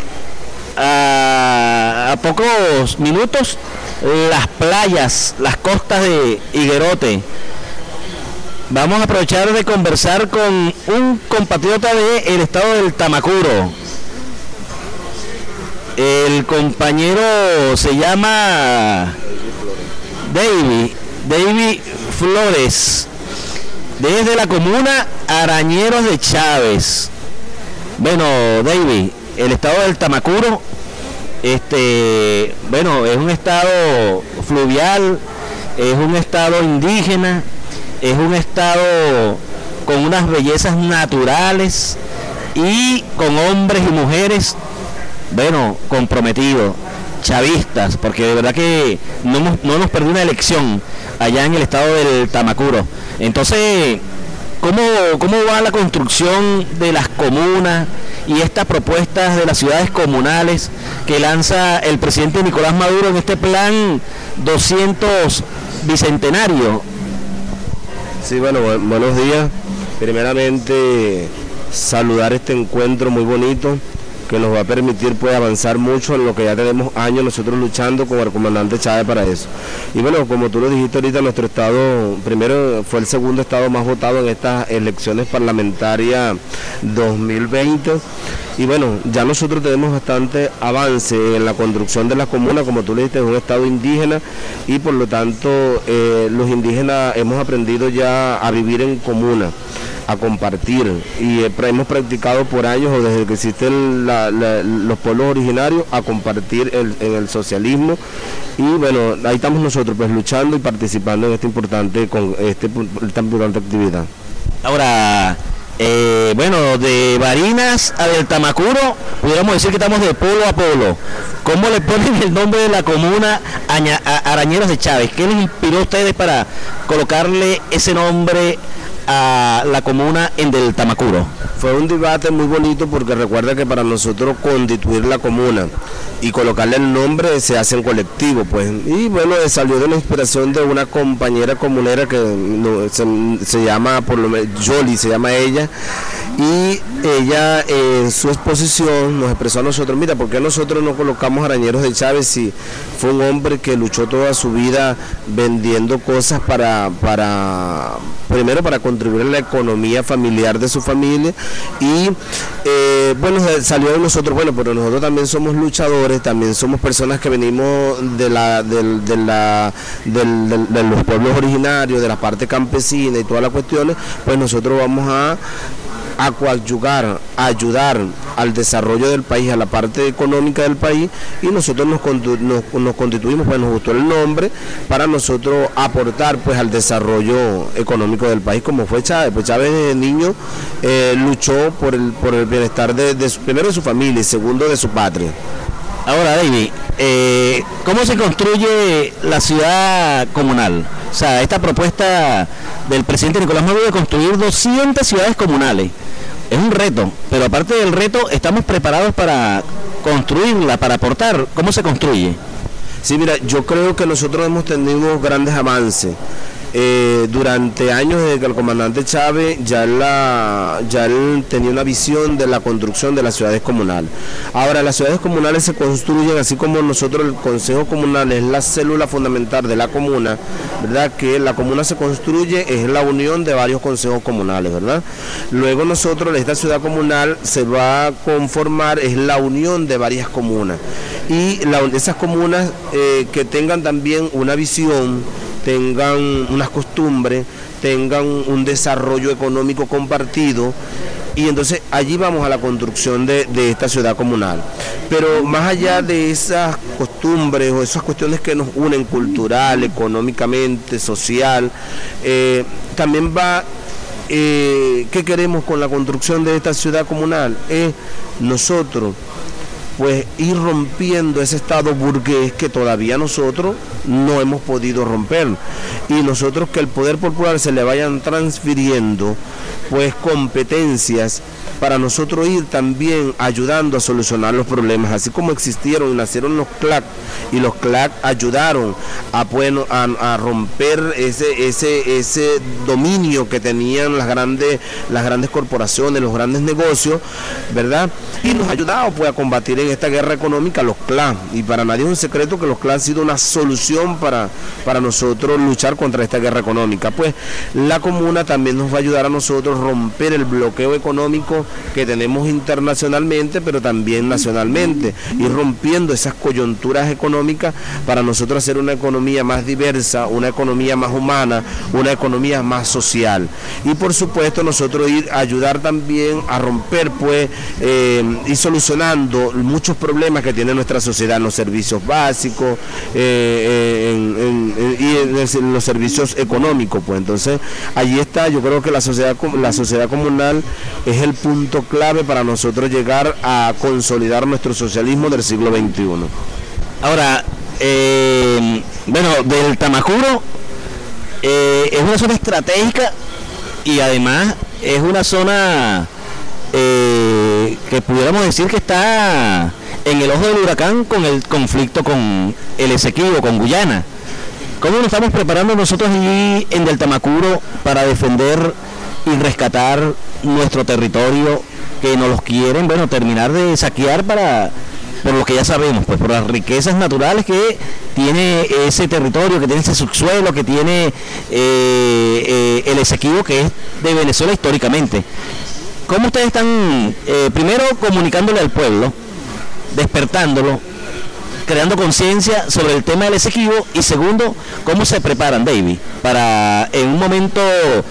a pocos minutos las playas, las costas de Higuerote. Vamos a aprovechar de conversar con un compatriota del estado del Tamacuro. El compañero se llama David Flores, desde la comuna Arañeros de Chávez. Bueno, David, el estado del Tamacuro, es un estado fluvial, es un estado indígena, es un estado con unas bellezas naturales y con hombres y mujeres, comprometidos, chavistas, porque de verdad que no nos perdió una elección allá en el estado del Tamacuro. Entonces, ¿cómo va la construcción de las comunas y estas propuestas de las ciudades comunales que lanza el presidente Nicolás Maduro en este plan 200 bicentenario? Sí, buenos días. Primeramente, saludar este encuentro muy bonito que nos va a permitir avanzar mucho en lo que ya tenemos años nosotros luchando con el comandante Chávez para eso. Y como tú lo dijiste ahorita, nuestro estado primero fue el segundo estado más votado en estas elecciones parlamentarias 2020. Y ya nosotros tenemos bastante avance en la construcción de las comunas, como tú le dijiste, es un estado indígena y por lo tanto los indígenas hemos aprendido ya a vivir en comuna, a compartir, y hemos practicado por años o desde que existen los pueblos originarios a compartir en el socialismo. Y ahí estamos nosotros luchando y participando en esta importante actividad. Ahora, de Barinas a del Tamacuro, pudiéramos decir que estamos de polo a polo. ¿Cómo le ponen el nombre de la comuna Arañeros de Chávez? ¿Qué les inspiró a ustedes para colocarle ese nombre a la comuna en del Tamacuro? Fue un debate muy bonito porque recuerda que para nosotros constituir la comuna y colocarle el nombre se hace en colectivo, y salió de la inspiración de una compañera comunera que se llama, por lo menos Yoli se llama ella, y ella en su exposición nos expresó a nosotros, mira, ¿por qué nosotros no colocamos Arañeros de Chávez si fue un hombre que luchó toda su vida vendiendo cosas primero para contribuir a la economía familiar de su familia, y salió de nosotros, pero nosotros también somos luchadores, también somos personas que venimos de los pueblos originarios, de la parte campesina y todas las cuestiones, nosotros vamos a coadyuvar, a ayudar al desarrollo del país, a la parte económica del país, y nosotros nos constituimos, nos gustó el nombre, para nosotros aportar al desarrollo económico del país, como fue Chávez. Chávez desde niño luchó por el bienestar primero de su familia y segundo de su patria. Ahora, David, ¿cómo se construye la ciudad comunal? O sea, esta propuesta del presidente Nicolás Maduro de construir 200 ciudades comunales es un reto, pero aparte del reto, ¿estamos preparados para construirla, para aportar? ¿Cómo se construye? Sí, mira, yo creo que nosotros hemos tenido grandes avances. Durante años, desde que el comandante Chávez ya él tenía una visión de la construcción de las ciudades comunales. Ahora, las ciudades comunales se construyen así como nosotros, el Consejo Comunal es la célula fundamental de la comuna, ¿verdad? Que la comuna se construye, es la unión de varios consejos comunales, ¿verdad? Luego nosotros, esta ciudad comunal se va a conformar, es la unión de varias comunas, y esas comunas que tengan también una visión, tengan unas costumbres, tengan un desarrollo económico compartido, y entonces allí vamos a la construcción de esta ciudad comunal. Pero más allá de esas costumbres o esas cuestiones que nos unen cultural, económicamente, social, también va, ¿qué queremos con la construcción de esta ciudad comunal? Es nosotros pues ir rompiendo ese estado burgués que todavía nosotros no hemos podido romper, y nosotros que el poder popular se le vayan transfiriendo pues competencias para nosotros ir también ayudando a solucionar los problemas, así como existieron y nacieron los CLAC, y los CLAC ayudaron a romper ese dominio que tenían las grandes corporaciones, los grandes negocios, ¿verdad? Y nos ha ayudado pues a combatir en esta guerra económica los CLAC, y para nadie es un secreto que los CLAC han sido una solución para nosotros luchar contra esta guerra económica. Pues la comuna también nos va a ayudar a nosotros a romper el bloqueo económico que tenemos internacionalmente, pero también nacionalmente, y rompiendo esas coyunturas económicas para nosotros hacer una economía más diversa, una economía más humana, una economía más social. Y por supuesto nosotros ir a ayudar también a romper pues y solucionando muchos problemas que tiene nuestra sociedad en los servicios básicos y en los servicios económicos. Pues entonces allí está, yo creo que la sociedad comunal es el punto clave para nosotros llegar a consolidar nuestro socialismo del siglo XXI. Ahora, bueno, del Tamacuro es una zona estratégica y además es una zona que pudiéramos decir que está en el ojo del huracán con el conflicto con el Esequibo, con Guyana. ¿Cómo nos estamos preparando nosotros allí en Del Tamacuro para defender y rescatar nuestro territorio, que nos los quieren, bueno, terminar de saquear por lo que ya sabemos, pues por las riquezas naturales que tiene ese territorio, que tiene ese subsuelo, que tiene el Esequibo, que es de Venezuela históricamente? ¿Cómo ustedes están, primero, comunicándole al pueblo, despertándolo, creando conciencia sobre el tema del Esequibo, y segundo, cómo se preparan, David, para en un momento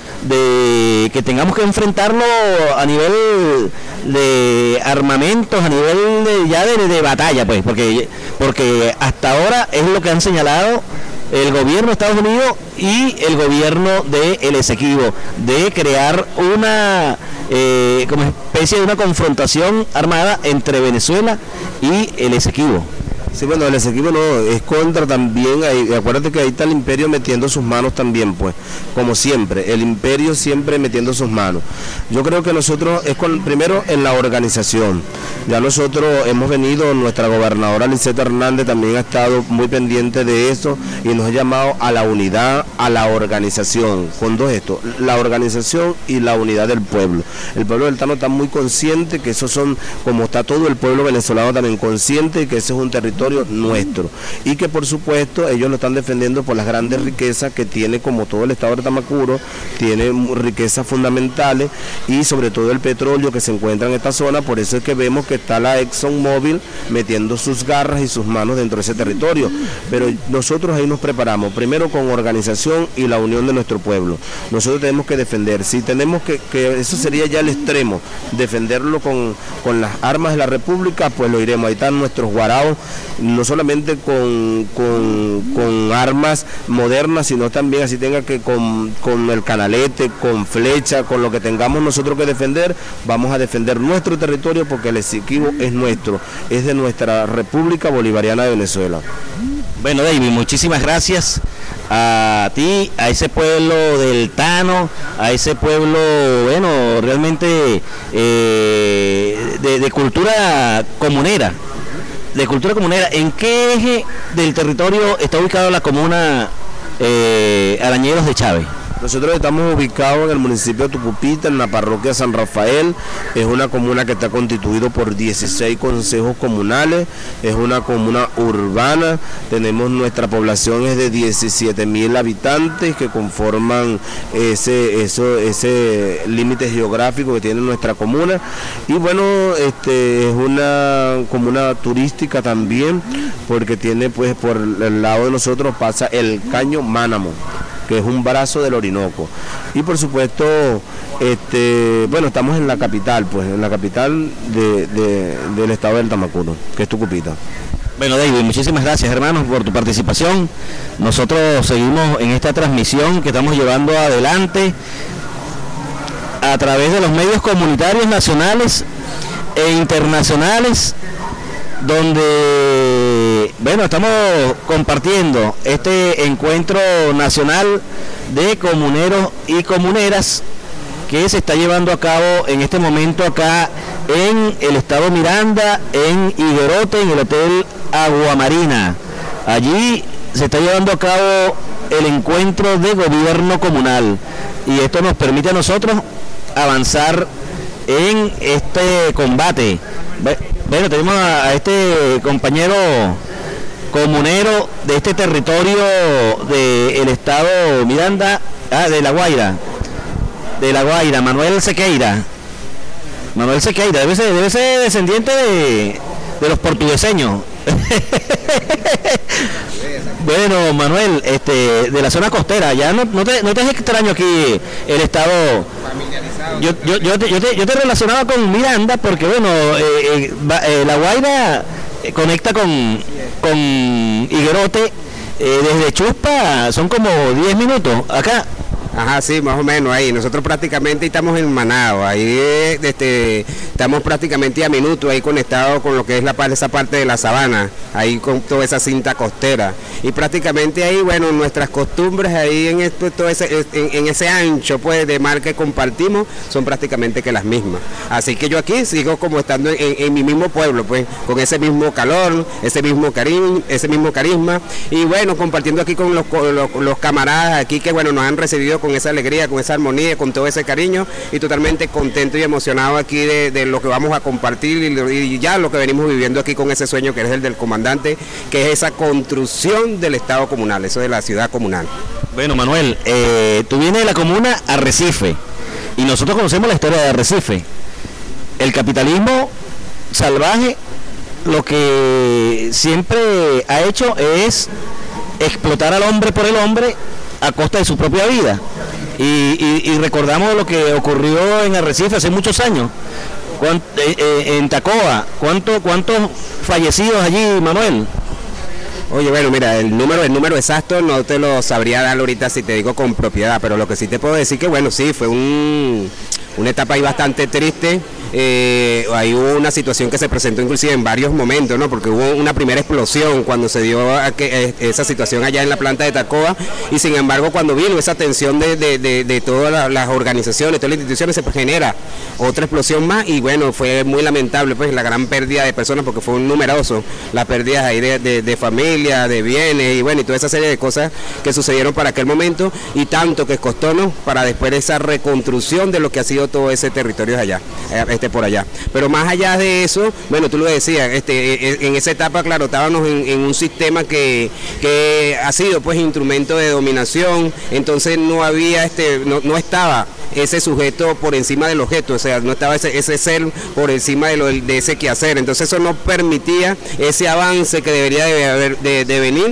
de que tengamos que enfrentarlo a nivel de armamentos, a nivel de batalla, pues, porque hasta ahora es lo que han señalado el gobierno de Estados Unidos y el gobierno de el Esequibo, de crear una como especie de una confrontación armada entre Venezuela y el Esequibo. Sí, bueno, el Esequibo no, es contra también, acuérdate que ahí está el imperio metiendo sus manos también, pues, como siempre, el imperio siempre metiendo sus manos. Yo creo que nosotros, primero en la organización, ya nosotros hemos venido, nuestra gobernadora Liseta Hernández también ha estado muy pendiente de eso y nos ha llamado a la unidad, a la organización, con dos esto, la organización y la unidad del pueblo. El pueblo del Tano está muy consciente que esos son, como está todo el pueblo venezolano también consciente, que ese es un territorio nuestro, y que por supuesto ellos lo están defendiendo por las grandes riquezas que tiene, como todo el estado de Tamacuro, tiene riquezas fundamentales y sobre todo el petróleo que se encuentra en esta zona. Por eso es que vemos que está la ExxonMobil metiendo sus garras y sus manos dentro de ese territorio, pero nosotros ahí nos preparamos, primero con organización y la unión de nuestro pueblo. Nosotros tenemos que defender, si tenemos que eso sería ya el extremo, defenderlo con las armas de la República, pues lo iremos. Ahí están nuestros guaraos, no solamente con armas modernas, sino también así tenga que con el canalete, con flecha, con lo que tengamos nosotros que defender, vamos a defender nuestro territorio, porque el Esequibo es nuestro, es de nuestra República Bolivariana de Venezuela. Bueno, David, muchísimas gracias a ti, a ese pueblo del Tano, a ese pueblo, bueno, realmente de cultura comunera. ¿En qué eje del territorio está ubicado la comuna Arañeros de Chávez? Nosotros estamos ubicados en el municipio de Tucupita, en la parroquia San Rafael. Es una comuna que está constituida por 16 consejos comunales, es una comuna urbana, tenemos, nuestra población es de 17.000 habitantes que conforman ese límite geográfico que tiene nuestra comuna. Y bueno, es una comuna turística también, porque tiene, pues, por el lado de nosotros pasa el Caño Mánamo. que es un brazo del Orinoco. Y por supuesto, bueno, estamos en la capital, pues, en la capital del estado del Tamacuro, que es Tucupita. Bueno, David, muchísimas gracias, hermanos, por tu participación. Nosotros seguimos en esta transmisión que estamos llevando adelante a través de los medios comunitarios nacionales e internacionales, donde, bueno, estamos compartiendo este encuentro nacional de comuneros y comuneras que se está llevando a cabo en este momento acá en el estado Miranda, en Higuerote, en el Hotel Aguamarina. Allí se está llevando a cabo el encuentro de gobierno comunal y esto nos permite a nosotros avanzar en este combate. Bueno, tenemos a este compañero comunero de este territorio del estado Miranda, de La Guaira, Manuel Sequeira, debe ser descendiente de los portugueseños. Bueno, Manuel, de la zona costera, ya no te es extraño aquí el estado. Yo te relacionaba con Miranda porque, bueno, La Guaira conecta con Higuerote, desde Chuspa son como 10 minutos acá. Ajá, sí, más o menos ahí. Nosotros prácticamente estamos en Manao, ahí estamos prácticamente a minuto ahí conectados con lo que es esa parte de la sabana, ahí con toda esa cinta costera. Y prácticamente ahí, bueno, nuestras costumbres ahí en ese ancho pues de mar que compartimos son prácticamente que las mismas. Así que yo aquí sigo como estando en mi mismo pueblo, pues, con ese mismo calor, ese mismo carisma, y bueno, compartiendo aquí con los camaradas aquí que, bueno, nos han recibido con esa alegría, con esa armonía, con todo ese cariño, y totalmente contento y emocionado aquí de lo que vamos a compartir y ya lo que venimos viviendo aquí con ese sueño que es el del comandante, que es esa construcción del Estado comunal, eso de la ciudad comunal. Bueno, Manuel, tú vienes de la comuna Arrecife y nosotros conocemos la historia de Arrecife. El capitalismo salvaje lo que siempre ha hecho es explotar al hombre por el hombre a costa de su propia vida. Y recordamos lo que ocurrió en Arrecife hace muchos años, en Tacoa. ¿Cuántos fallecidos allí, Manuel? Oye, bueno, mira, el número exacto no te lo sabría dar ahorita si te digo con propiedad, pero lo que sí te puedo decir que, bueno, sí, fue una etapa ahí bastante triste. Hay una situación que se presentó inclusive en varios momentos, ¿no? Porque hubo una primera explosión cuando se dio esa situación allá en la planta de Tacoa, y sin embargo cuando vino esa tensión de todas las organizaciones, todas las instituciones, se genera otra explosión más, y bueno, fue muy lamentable pues la gran pérdida de personas, porque fue un numeroso las pérdidas ahí de familia, de bienes, y bueno, y toda esa serie de cosas que sucedieron para aquel momento, y tanto que costó, ¿no?, para después esa reconstrucción de lo que ha sido todo ese territorio de allá. Por allá. Pero más allá de eso, bueno, tú lo decías, en esa etapa, claro, estábamos en un sistema que ha sido pues instrumento de dominación, entonces no había no estaba ese sujeto por encima del objeto, o sea, no estaba ese ser por encima de ese quehacer, entonces eso no permitía ese avance que debería de venir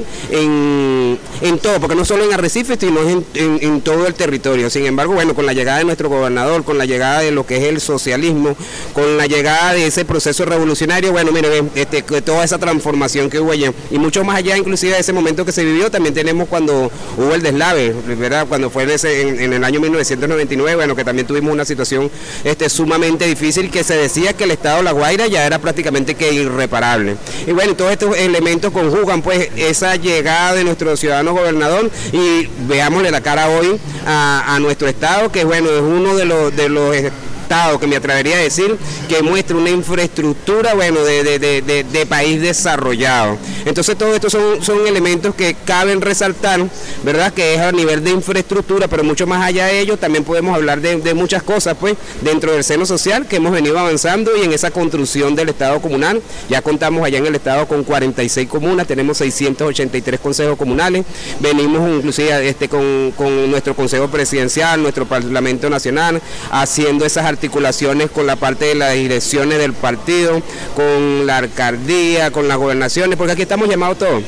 en todo, porque no solo en Arrecife, sino en todo el territorio. Sin embargo, bueno, con la llegada de nuestro gobernador, con la llegada de lo que es el socialismo, con la llegada de ese proceso revolucionario, bueno, miren, toda esa transformación que hubo allá, y mucho más allá inclusive de ese momento que se vivió, también tenemos cuando hubo el deslave, ¿verdad?, cuando fue en el año 1999, bueno, que también tuvimos una situación sumamente difícil, que se decía que el estado de La Guaira ya era prácticamente que irreparable. Y bueno, todos estos elementos conjugan pues esa llegada de nuestro ciudadano gobernador, y veámosle la cara hoy a nuestro estado, que bueno, es uno de los estado que me atrevería a decir que muestra una infraestructura, bueno, de país desarrollado. Entonces todos estos son elementos que caben resaltar, ¿verdad?, que es a nivel de infraestructura, pero mucho más allá de ello también podemos hablar de muchas cosas pues dentro del seno social que hemos venido avanzando, y en esa construcción del Estado comunal. Ya contamos allá en el Estado con 46 comunas, tenemos 683 consejos comunales, venimos inclusive con nuestro Consejo Presidencial, nuestro Parlamento Nacional, haciendo esas articulaciones con la parte de las direcciones del partido, con la alcaldía, con las gobernaciones, porque aquí estamos llamados todos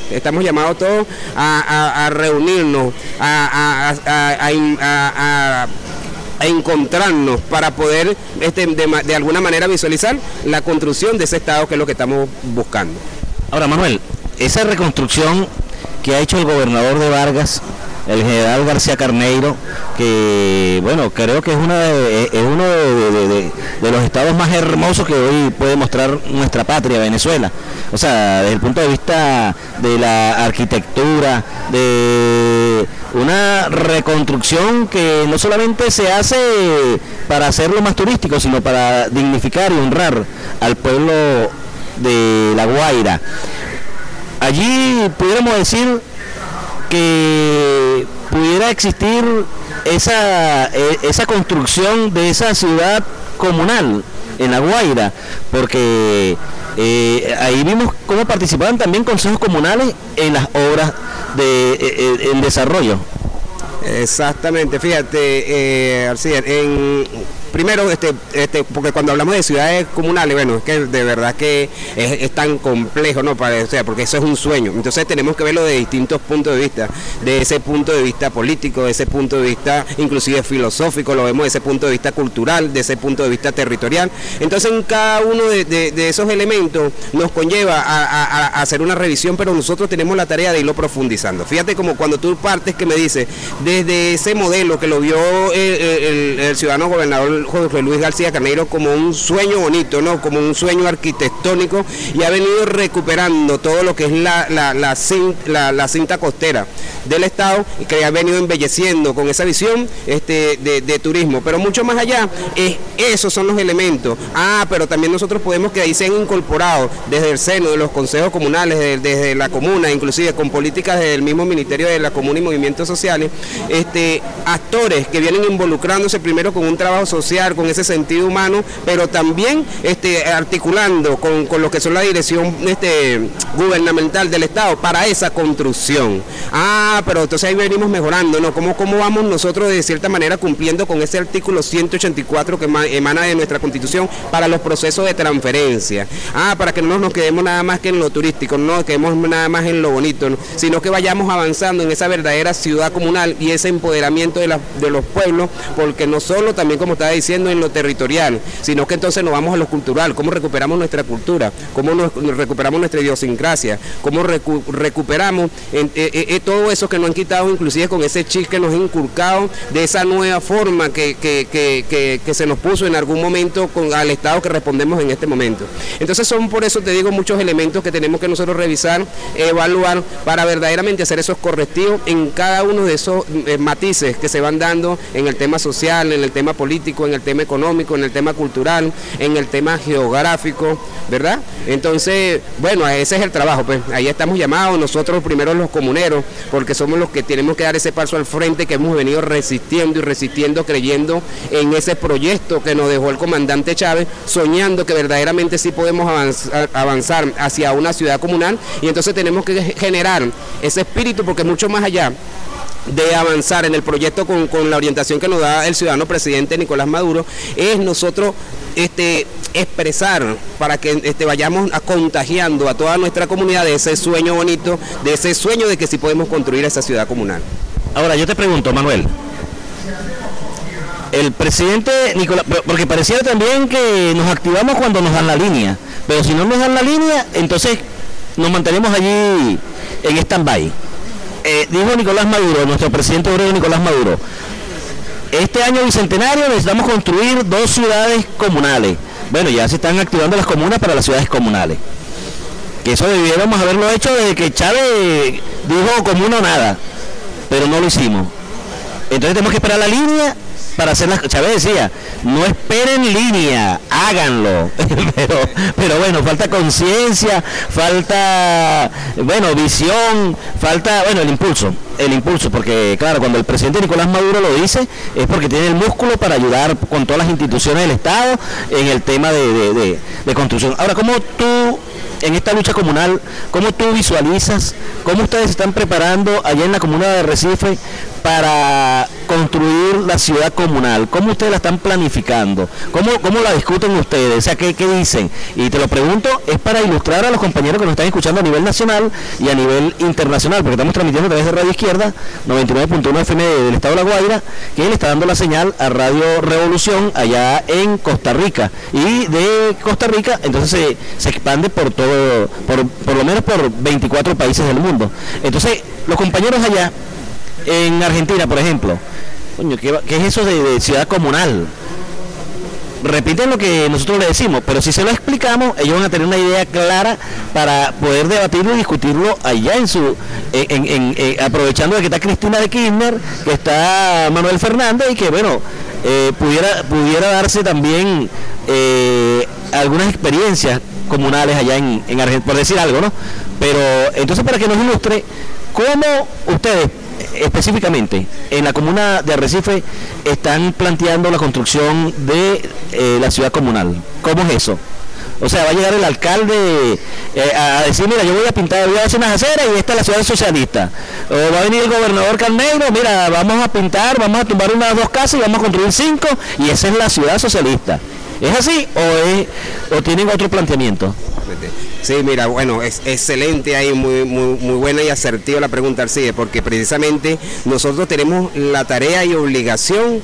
a reunirnos, a encontrarnos para poder de alguna manera visualizar la construcción de ese Estado que es lo que estamos buscando. Ahora, Manuel, esa reconstrucción que ha hecho el gobernador de Vargas, el general García Carneiro, que bueno, creo que es uno de los estados más hermosos que hoy puede mostrar nuestra patria, Venezuela. O sea, desde el punto de vista de la arquitectura, de una reconstrucción que no solamente se hace para hacerlo más turístico, sino para dignificar y honrar al pueblo de La Guaira. Allí pudiéramos decir que pudiera existir esa construcción de esa ciudad comunal en La Guaira, porque ahí vimos cómo participaban también consejos comunales en las obras en desarrollo. Exactamente, fíjate, Arcier, primero, porque cuando hablamos de ciudades comunales, bueno, es que de verdad que es tan complejo, ¿no? O sea, porque eso es un sueño. Entonces tenemos que verlo de distintos puntos de vista, de ese punto de vista político, de ese punto de vista inclusive filosófico, lo vemos de ese punto de vista cultural, de ese punto de vista territorial. Entonces en cada uno de esos elementos nos conlleva a hacer una revisión, pero nosotros tenemos la tarea de irlo profundizando. Fíjate como cuando tú partes que me dices, desde ese modelo que lo vio el ciudadano gobernador José Luis García Carneiro como un sueño bonito, ¿no? Como un sueño arquitectónico, y ha venido recuperando todo lo que es la cinta costera del Estado, y que ha venido embelleciendo con esa visión de turismo. Pero mucho más allá, esos son los elementos. Pero también nosotros podemos que ahí se han incorporado desde el seno de los consejos comunales, desde la comuna, inclusive con políticas del mismo Ministerio de la Comuna y Movimientos Sociales, actores que vienen involucrándose primero con un trabajo social, con ese sentido humano, pero también articulando con lo que son la dirección gubernamental del Estado para esa construcción. Pero entonces ahí venimos mejorando, ¿no? ¿Cómo vamos nosotros de cierta manera cumpliendo con ese artículo 184 que emana de nuestra Constitución para los procesos de transferencia? Para que no nos quedemos nada más que en lo turístico, no nos quedemos nada más en lo bonito, ¿no? Sino que vayamos avanzando en esa verdadera ciudad comunal y ese empoderamiento de los pueblos, porque no solo también, como estaba diciendo, en lo territorial, sino que entonces nos vamos a lo cultural, cómo recuperamos nuestra cultura, cómo nos recuperamos nuestra idiosincrasia, cómo recuperamos todo eso que nos han quitado, inclusive con ese chip que nos han inculcado de esa nueva forma que se nos puso en algún momento al Estado que respondemos en este momento. Entonces son, por eso te digo, muchos elementos que tenemos que nosotros revisar, evaluar, para verdaderamente hacer esos correctivos en cada uno de esos matices que se van dando en el tema social, en el tema político, en el tema económico, en el tema cultural, en el tema geográfico, ¿verdad? Entonces, bueno, ese es el trabajo, pues ahí estamos llamados nosotros primero los comuneros, porque somos los que tenemos que dar ese paso al frente, que hemos venido resistiendo, creyendo en ese proyecto que nos dejó el comandante Chávez, soñando que verdaderamente sí podemos avanzar hacia una ciudad comunal, y entonces tenemos que generar ese espíritu, porque mucho más allá de avanzar en el proyecto con la orientación que nos da el ciudadano presidente Nicolás Maduro, es nosotros expresar para que vayamos contagiando a toda nuestra comunidad de ese sueño bonito, de ese sueño de que sí podemos construir esa ciudad comunal. Ahora yo te pregunto, Manuel, el presidente Nicolás, porque pareciera también que nos activamos cuando nos dan la línea, pero si no nos dan la línea, entonces nos mantenemos allí en stand-by. Dijo Nicolás Maduro, nuestro presidente obrero Nicolás Maduro, este año bicentenario necesitamos construir 2 ciudades comunales. Bueno, ya se están activando las comunas para las ciudades comunales, que eso debiéramos haberlo hecho desde que Chávez dijo comuna o nada, pero no lo hicimos. Entonces tenemos que esperar la línea para hacer las... Chávez decía, no esperen línea, háganlo. pero bueno, falta conciencia, falta, bueno, visión, falta, bueno, el impulso, porque claro, cuando el presidente Nicolás Maduro lo dice, es porque tiene el músculo para ayudar con todas las instituciones del Estado en el tema de construcción. Ahora, ¿cómo tú, en esta lucha comunal, cómo tú visualizas, cómo ustedes se están preparando allá en la comuna de Recife para construir la ciudad comunal? ¿Cómo ustedes la están planificando? ¿Cómo la discuten ustedes? O sea, ¿qué dicen? Y te lo pregunto, es para ilustrar a los compañeros que nos están escuchando a nivel nacional y a nivel internacional, porque estamos transmitiendo a través de Radio Izquierda, 99.1 FM del Estado de La Guaira, que le está dando la señal a Radio Revolución allá en Costa Rica. Y de Costa Rica, entonces se expande por todo, por lo menos por 24 países del mundo. Entonces, los compañeros allá, en Argentina, por ejemplo, coño, ¿qué es eso de ciudad comunal? Repiten lo que nosotros le decimos, pero si se lo explicamos, ellos van a tener una idea clara para poder debatirlo y discutirlo allá aprovechando de que está Cristina de Kirchner, que está Manuel Fernández y que, bueno, pudiera darse también algunas experiencias comunales allá en Argentina, por decir algo, ¿no? Pero entonces, para que nos ilustre cómo ustedes específicamente en la comuna de Arrecife están planteando la construcción de la ciudad comunal. ¿Cómo es eso? O sea, va a llegar el alcalde a decir, mira, yo voy a hacer unas aceras y esta es la ciudad socialista. O va a venir el gobernador Carneiro, mira, vamos a pintar, vamos a tumbar unas 2 casas y vamos a construir 5 y esa es la ciudad socialista. ¿Es así o tienen otro planteamiento? Sí, mira, bueno, es excelente ahí, muy buena y asertiva la pregunta, Arcide, porque precisamente nosotros tenemos la tarea y obligación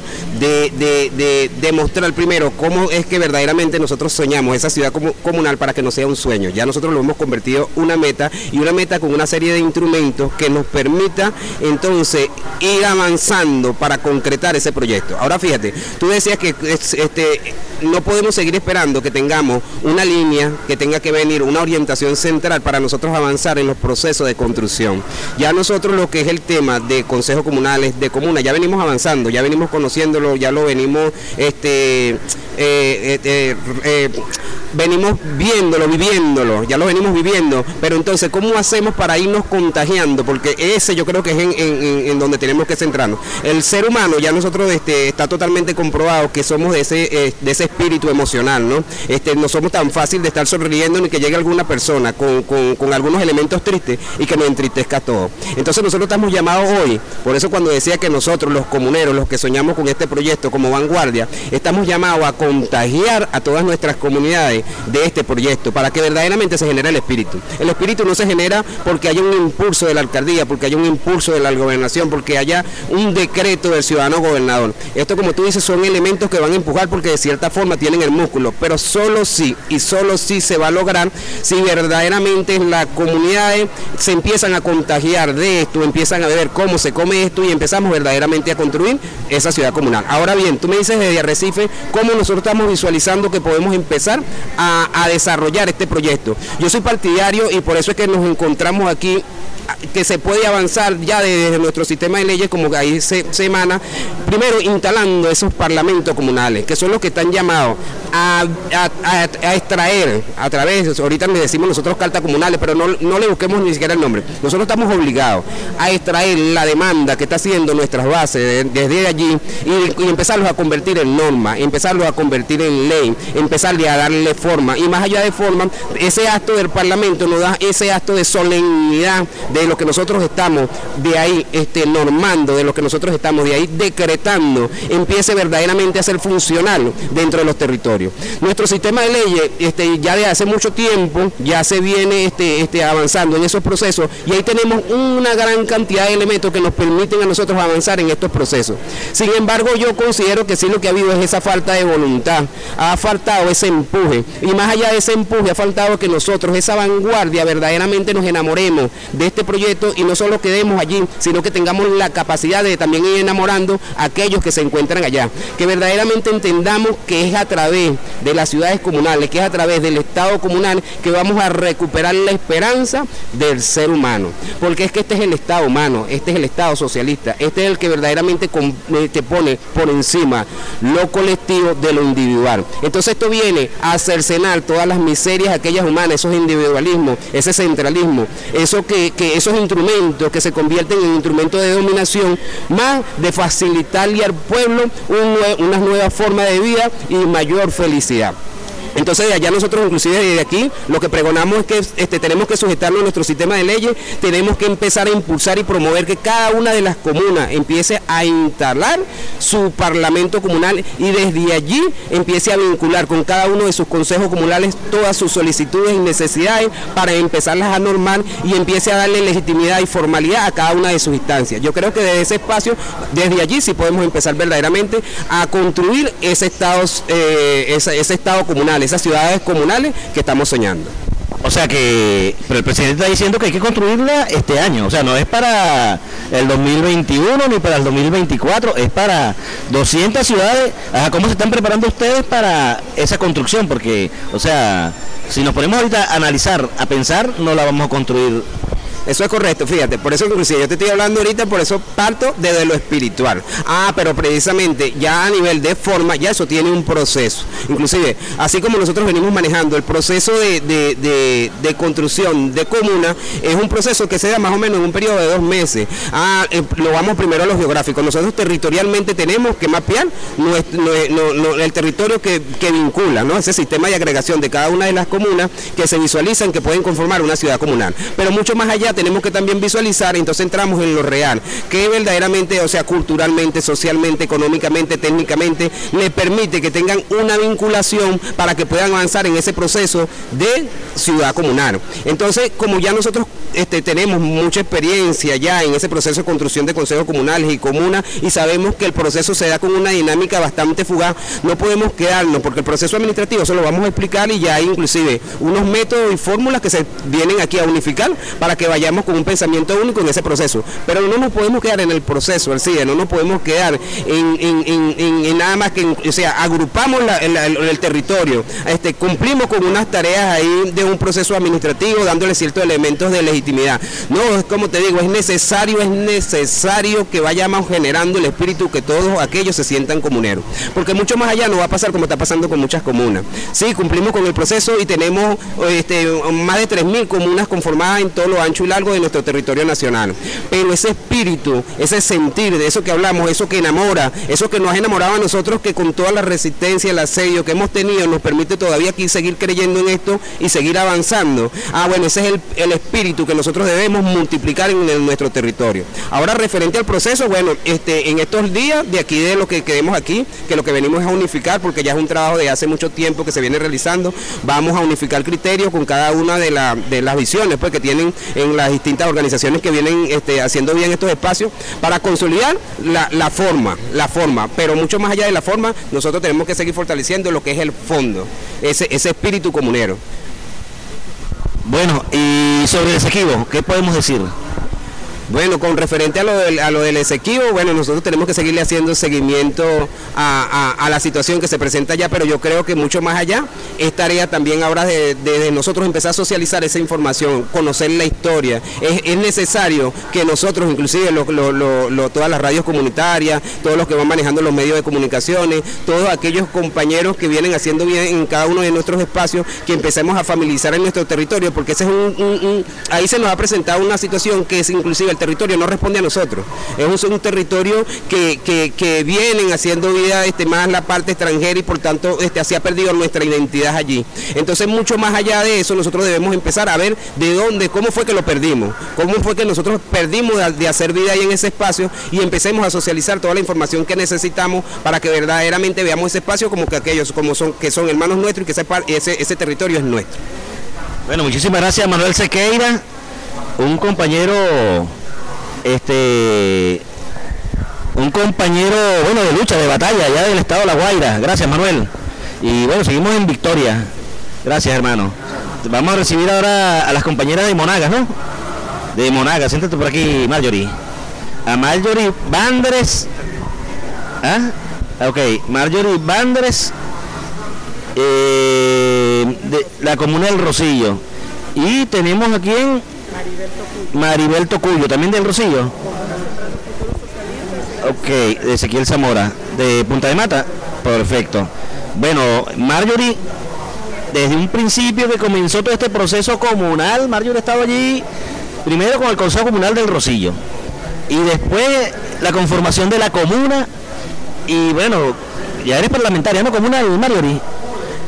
de demostrar primero cómo es que verdaderamente nosotros soñamos esa ciudad comunal para que no sea un sueño. Ya nosotros lo hemos convertido una meta y una meta con una serie de instrumentos que nos permita entonces ir avanzando para concretar ese proyecto. Ahora fíjate, tú decías que no podemos seguir esperando que tengamos una línea que tenga que venir, una orientación central para nosotros avanzar en los procesos de construcción. Ya nosotros lo que es el tema de consejos comunales, de comunas, ya venimos avanzando, ya venimos conociéndolo, ya lo venimos venimos viviéndolo, ya lo venimos viviendo, pero entonces, ¿cómo hacemos para irnos contagiando? Porque ese yo creo que es en donde tenemos que centrarnos. El ser humano, ya nosotros está totalmente comprobado que somos de ese espíritu emocional, ¿no? No somos tan fácil de estar sonriendo ni que llegue alguna persona con algunos elementos tristes y que nos entristezca todo. Entonces nosotros estamos llamados hoy, por eso cuando decía que nosotros, los comuneros, los que soñamos con este proyecto como vanguardia, estamos llamados a contagiar a todas nuestras comunidades de este proyecto, para que verdaderamente se genere el espíritu. El espíritu no se genera porque haya un impulso de la alcaldía, porque haya un impulso de la gobernación, porque haya un decreto del ciudadano gobernador. Esto, como tú dices, son elementos que van a empujar porque de cierta forma tienen el músculo, pero solo sí se va a lograr si verdaderamente las comunidades se empiezan a contagiar de esto, empiezan a ver cómo se come esto y empezamos verdaderamente a construir esa ciudad comunal. Ahora bien, tú me dices desde Arrecife cómo nosotros estamos visualizando que podemos empezar a desarrollar este proyecto. Yo soy partidario y por eso es que nos encontramos aquí, que se puede avanzar ya desde nuestro sistema de leyes, como ahí se emana, primero instalando esos parlamentos comunales, que son los que están llamados a extraer a través, ahorita le decimos nosotros cartas comunales, pero no le busquemos ni siquiera el nombre. Nosotros estamos obligados a extraer la demanda que está haciendo nuestras bases desde allí y empezarlos a convertir en norma, empezarlos a convertir en ley, empezarle a darle forma, y más allá de forma, ese acto del parlamento nos da ese acto de solemnidad de lo que nosotros estamos de ahí normando, de lo que nosotros estamos de ahí decretando, empiece verdaderamente a ser funcional dentro de los territorios. Nuestro sistema de leyes ya de hace mucho tiempo ya se viene avanzando en esos procesos, y ahí tenemos una gran cantidad de elementos que nos permiten a nosotros avanzar en estos procesos. Sin embargo, yo considero que sí, lo que ha habido es esa falta de voluntad, ha faltado ese empuje, y más allá de ese empuje ha faltado que nosotros, esa vanguardia, verdaderamente nos enamoremos de este proyecto y no solo quedemos allí, sino que tengamos la capacidad de también ir enamorando a aquellos que se encuentran allá, que verdaderamente entendamos que es a través de las ciudades comunales, que es a través del Estado comunal que vamos a recuperar la esperanza del ser humano, porque es que este es el Estado humano, este es el Estado socialista, este es el que verdaderamente te pone por encima lo colectivo de lo individual. Entonces esto viene a cercenar todas las miserias aquellas humanas, esos individualismos, ese centralismo, esos instrumentos que se convierten en instrumentos de dominación, más de facilitarle al pueblo una nueva forma de vida y mayor felicidad. Entonces de allá nosotros inclusive desde aquí lo que pregonamos es que tenemos que sujetarnos a nuestro sistema de leyes, tenemos que empezar a impulsar y promover que cada una de las comunas empiece a instalar su parlamento comunal y desde allí empiece a vincular con cada uno de sus consejos comunales todas sus solicitudes y necesidades para empezarlas a normar y empiece a darle legitimidad y formalidad a cada una de sus instancias. Yo creo que desde ese espacio, desde allí sí podemos empezar verdaderamente a construir ese estado comunal, esas ciudades comunales que estamos soñando. O sea que, pero el presidente está diciendo que hay que construirla este año, o sea, no es para el 2021 ni para el 2024, es para 200 ciudades. ¿Cómo se están preparando ustedes para esa construcción? Porque, o sea, si nos ponemos ahorita a analizar, a pensar, no la vamos a construir. Eso es correcto, fíjate, por eso inclusive yo te estoy hablando ahorita, por eso parto desde lo espiritual. Pero precisamente ya a nivel de forma, ya eso tiene un proceso. Inclusive, así como nosotros venimos manejando el proceso de construcción de comuna, es un proceso que se da más o menos en un periodo de 2 meses. Lo vamos primero a lo geográfico. Nosotros territorialmente tenemos que mapear el territorio que vincula, ¿no? Ese sistema de agregación de cada una de las comunas que se visualizan que pueden conformar una ciudad comunal. Pero mucho más allá tenemos que también visualizar, entonces entramos en lo real, que verdaderamente, o sea, culturalmente, socialmente, económicamente, técnicamente, le permite que tengan una vinculación para que puedan avanzar en ese proceso de ciudad comunal. Entonces, como ya nosotros tenemos mucha experiencia ya en ese proceso de construcción de consejos comunales y comunas y sabemos que el proceso se da con una dinámica bastante fugaz, no podemos quedarnos, porque el proceso administrativo eso lo vamos a explicar y ya hay inclusive unos métodos y fórmulas que se vienen aquí a unificar para que vayamos con un pensamiento único en ese proceso, pero no nos podemos quedar en el proceso, no nos podemos quedar en nada más que, o sea, agrupamos el territorio, cumplimos con unas tareas ahí de un proceso administrativo, dándole ciertos elementos de legitimidad. No, es como te digo, es necesario que vayamos generando el espíritu que todos aquellos se sientan comuneros, porque mucho más allá no va a pasar como está pasando con muchas comunas. Sí, cumplimos con el proceso y tenemos más de 3.000 comunas conformadas en todo lo ancho y largo de nuestro territorio nacional, pero ese espíritu, ese sentir, de eso que hablamos, eso que enamora, eso que nos ha enamorado a nosotros, que con toda la resistencia, el asedio que hemos tenido, nos permite todavía aquí seguir creyendo en esto y seguir avanzando. Bueno, ese es el espíritu que nosotros debemos multiplicar en nuestro territorio. Ahora, referente al proceso, bueno, en estos días, de aquí de lo que queremos aquí, que lo que venimos es a unificar, porque ya es un trabajo de hace mucho tiempo que se viene realizando, vamos a unificar criterios con cada una de las visiones pues que tienen en las distintas organizaciones que vienen haciendo bien estos espacios para consolidar la forma, pero mucho más allá de la forma, nosotros tenemos que seguir fortaleciendo lo que es el fondo, ese espíritu comunero. Bueno, y sobre el Esequibo, ¿qué podemos decir? Bueno, con referente a lo del Esequibo, bueno, nosotros tenemos que seguirle haciendo seguimiento a la situación que se presenta allá, pero yo creo que mucho más allá es tarea también ahora de nosotros empezar a socializar esa información, conocer la historia. Es necesario que nosotros, inclusive todas las radios comunitarias, todos los que van manejando los medios de comunicaciones, todos aquellos compañeros que vienen haciendo bien en cada uno de nuestros espacios, que empecemos a familiarizar en nuestro territorio, porque ese es ahí se nos ha presentado una situación que es inclusive el territorio no responde a nosotros, es un territorio que vienen haciendo vida más la parte extranjera y por tanto se ha perdido nuestra identidad allí. Entonces mucho más allá de eso nosotros debemos empezar a ver de dónde, cómo fue que lo perdimos, cómo fue que nosotros perdimos de hacer vida ahí en ese espacio y empecemos a socializar toda la información que necesitamos para que verdaderamente veamos ese espacio como que aquellos que son hermanos nuestros y que ese territorio es nuestro. Bueno, muchísimas gracias, Manuel Sequeira, un compañero bueno, de lucha, de batalla allá del estado de La Guaira. Gracias, Manuel. Y bueno, seguimos en victoria. Gracias, hermano. Vamos a recibir ahora a las compañeras de Monagas, ¿no? De Monagas, siéntate por aquí, Marjorie. A Marjorie Bandres. Ok, Marjorie Bandres, de la comuna del Rosillo. Y tenemos aquí en Maribel Tocuyo, también del Rosillo. Ok, de Ezequiel Zamora, de Punta de Mata. Perfecto. Bueno, Marjorie, desde un principio que comenzó todo este proceso comunal, Marjorie estaba allí primero con el Consejo Comunal del Rosillo y después la conformación de la comuna. Y bueno, ya eres parlamentaria, ¿no? Comunal, Marjorie.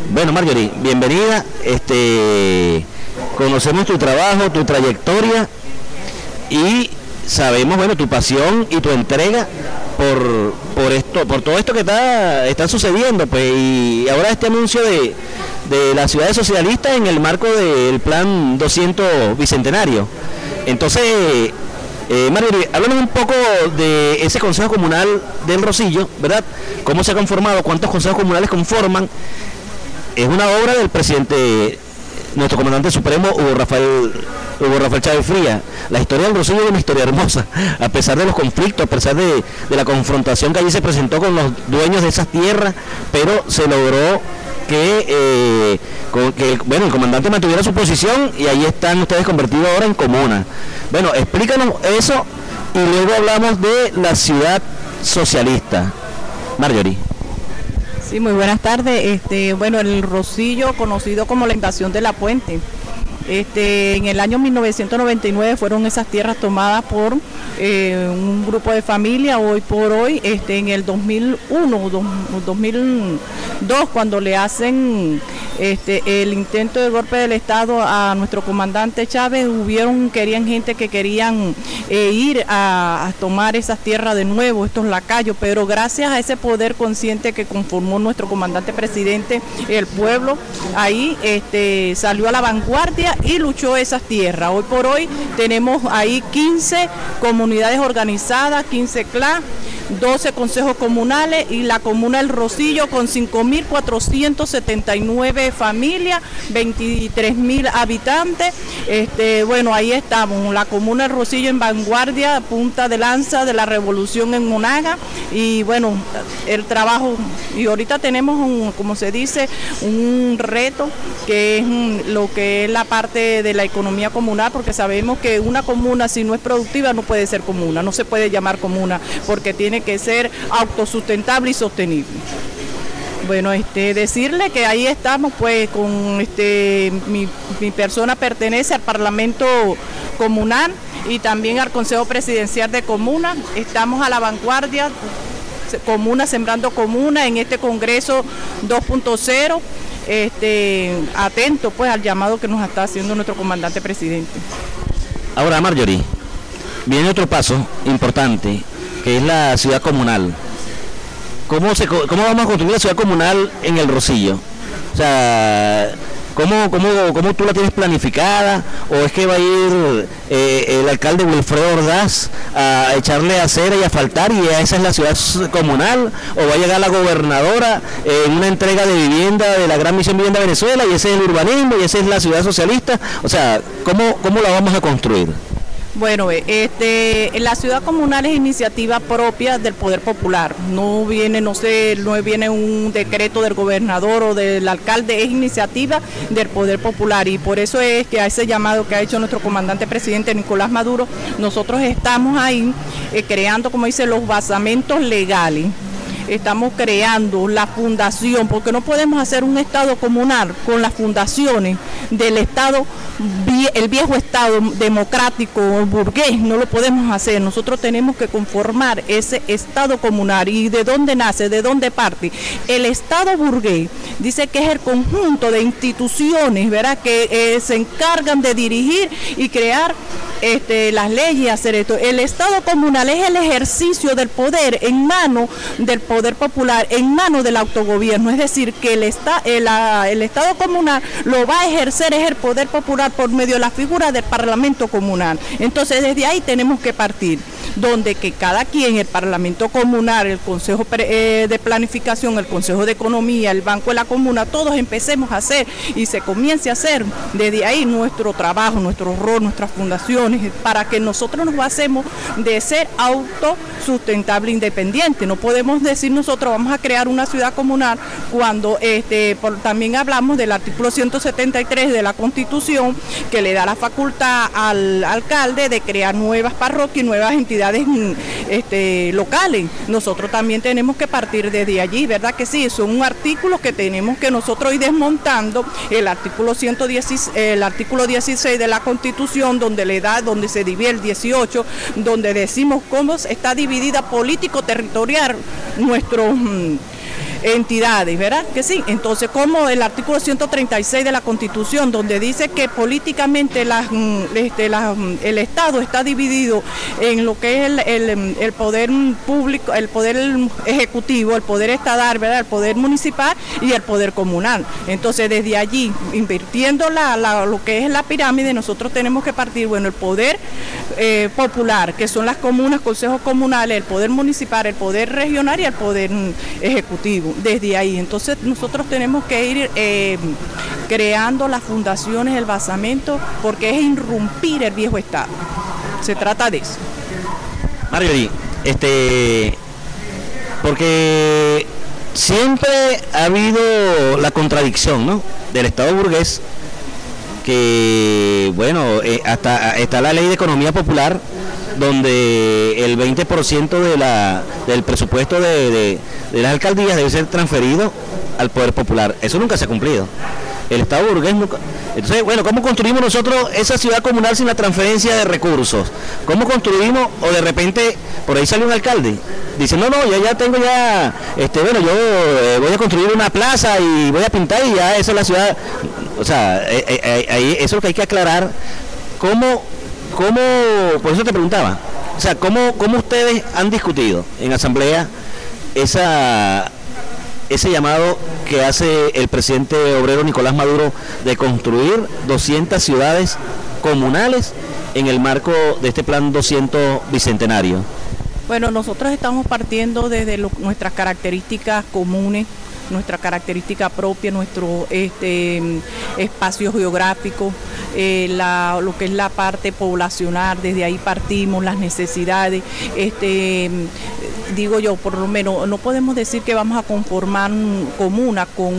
Bueno, Marjorie, bienvenida. Conocemos tu trabajo, tu trayectoria y sabemos, bueno, tu pasión y tu entrega por todo esto que está sucediendo, pues, y ahora este anuncio de las ciudades socialistas en el marco del plan 200 bicentenario. Entonces, Marjorie, háblanos un poco de ese Consejo Comunal del Rosillo, ¿verdad? ¿Cómo se ha conformado? ¿Cuántos consejos comunales conforman? Es una obra del presidente, nuestro comandante supremo, Hugo Rafael Chávez Frías. La historia del Rosillo es una historia hermosa, a pesar de los conflictos, a pesar de la confrontación que allí se presentó con los dueños de esas tierras, pero se logró que el comandante mantuviera su posición y ahí están ustedes convertidos ahora en comuna. Bueno, explícanos eso y luego hablamos de la ciudad socialista. Marjorie. Sí, muy buenas tardes. Bueno, el Rosillo, conocido como la invasión de la Puente. En el año 1999 fueron esas tierras tomadas por un grupo de familia. Hoy por hoy, en el 2001, 2002, cuando le hacen el intento de golpe del Estado a nuestro comandante Chávez, querían gente que querían ir a tomar esas tierras de nuevo, estos lacayos, pero gracias a ese poder consciente que conformó nuestro comandante presidente, el pueblo ahí salió a la vanguardia y luchó esas tierras. Hoy por hoy tenemos ahí 15 comunidades organizadas, 15 CLA, 12 consejos comunales y la comuna del Rosillo con 5.479 familias, 23.000 habitantes. Bueno, ahí estamos, la comuna del Rosillo en vanguardia, punta de lanza de la revolución en Monaga, y bueno, el trabajo, y ahorita tenemos como se dice, un reto que es lo que es la parte de la economía comunal, porque sabemos que una comuna, si no es productiva, no puede ser comuna, no se puede llamar comuna, porque tiene que ser autosustentable y sostenible. Bueno, decirle que ahí estamos, pues, con mi persona pertenece al Parlamento Comunal y también al Consejo Presidencial de Comuna. Estamos a la vanguardia, comuna sembrando comuna, en este Congreso 2.0. Atento pues al llamado que nos está haciendo nuestro comandante presidente. Ahora, Marjorie, viene otro paso importante, que es la ciudad comunal. ¿Cómo vamos a construir la ciudad comunal en el Rosillo? O sea, ¿cómo tú la tienes planificada? ¿O es que va a ir el alcalde Wilfredo Ordaz a echarle acera y a asfaltar y esa es la ciudad comunal? ¿O va a llegar la gobernadora en una entrega de vivienda de la Gran Misión Vivienda Venezuela y ese es el urbanismo y esa es la ciudad socialista? O sea, ¿cómo la vamos a construir? Bueno, la ciudad comunal es iniciativa propia del Poder Popular, no viene un decreto del gobernador o del alcalde, es iniciativa del Poder Popular, y por eso es que a ese llamado que ha hecho nuestro comandante presidente Nicolás Maduro, nosotros estamos ahí creando, como dice, los basamentos legales. Estamos creando la fundación, porque no podemos hacer un Estado comunal con las fundaciones del Estado, el viejo Estado democrático burgués, no lo podemos hacer. Nosotros tenemos que conformar ese Estado comunal. ¿Y de dónde nace? ¿De dónde parte? El Estado burgués dice que es el conjunto de instituciones, ¿verdad?, que se encargan de dirigir y crear las leyes y hacer esto. El Estado comunal es el ejercicio del poder en mano del Poder Popular, en mano del autogobierno, es decir, que el Estado comunal lo va a ejercer es el Poder Popular por medio de la figura del Parlamento Comunal. Entonces desde ahí tenemos que partir, donde que cada quien, el Parlamento Comunal, el Consejo de Planificación, el Consejo de Economía, el Banco de la Comuna, todos empecemos a hacer y se comience a hacer desde ahí nuestro trabajo, nuestro rol, nuestras fundaciones, para que nosotros nos basemos de ser autosustentable independiente. No podemos decir nosotros vamos a crear una ciudad comunal cuando también hablamos del artículo 173 de la Constitución, que le da la facultad al alcalde de crear nuevas parroquias y nuevas entidades locales. Nosotros también tenemos que partir desde allí, ¿verdad que sí? Son artículos que tenemos que nosotros ir desmontando. El artículo 16 de la Constitución, donde se divide el 18, donde decimos cómo está dividida político-territorial entidades, ¿verdad? Que sí. Entonces, como el artículo 136 de la Constitución, donde dice que políticamente el Estado está dividido en lo que es el poder público, el poder ejecutivo, el poder estatal, ¿verdad? El poder municipal y el poder comunal. Entonces, desde allí, invirtiendo lo que es la pirámide, nosotros tenemos que partir, bueno, el poder popular, que son las comunas, consejos comunales, el poder municipal, el poder regional y el poder ejecutivo, desde ahí. Entonces nosotros tenemos que ir creando las fundaciones, el basamento, porque es irrumpir el viejo Estado. Se trata de eso. Marjorie, porque siempre ha habido la contradicción, ¿no?, del Estado burgués, que, bueno, hasta está la ley de economía popular, donde el 20% del presupuesto de las alcaldías debe ser transferido al poder popular. Eso nunca se ha cumplido. El Estado burgués nunca. Entonces, bueno, ¿cómo construimos nosotros esa ciudad comunal sin la transferencia de recursos? ¿Cómo construimos? O de repente, por ahí sale un alcalde, dice, no, ya tengo bueno, yo voy a construir una plaza y voy a pintar y ya esa es la ciudad. O sea, ahí eso es lo que hay que aclarar. ¿Cómo, por eso te preguntaba, o sea, cómo ustedes han discutido en asamblea ese llamado que hace el presidente obrero Nicolás Maduro de construir 200 ciudades comunales en el marco de este plan 200 bicentenario? Bueno, nosotros estamos partiendo desde nuestras características comunes, nuestra característica propia, nuestro espacio geográfico, lo que es la parte poblacional, desde ahí partimos, las necesidades, digo yo, por lo menos, no podemos decir que vamos a conformar comuna con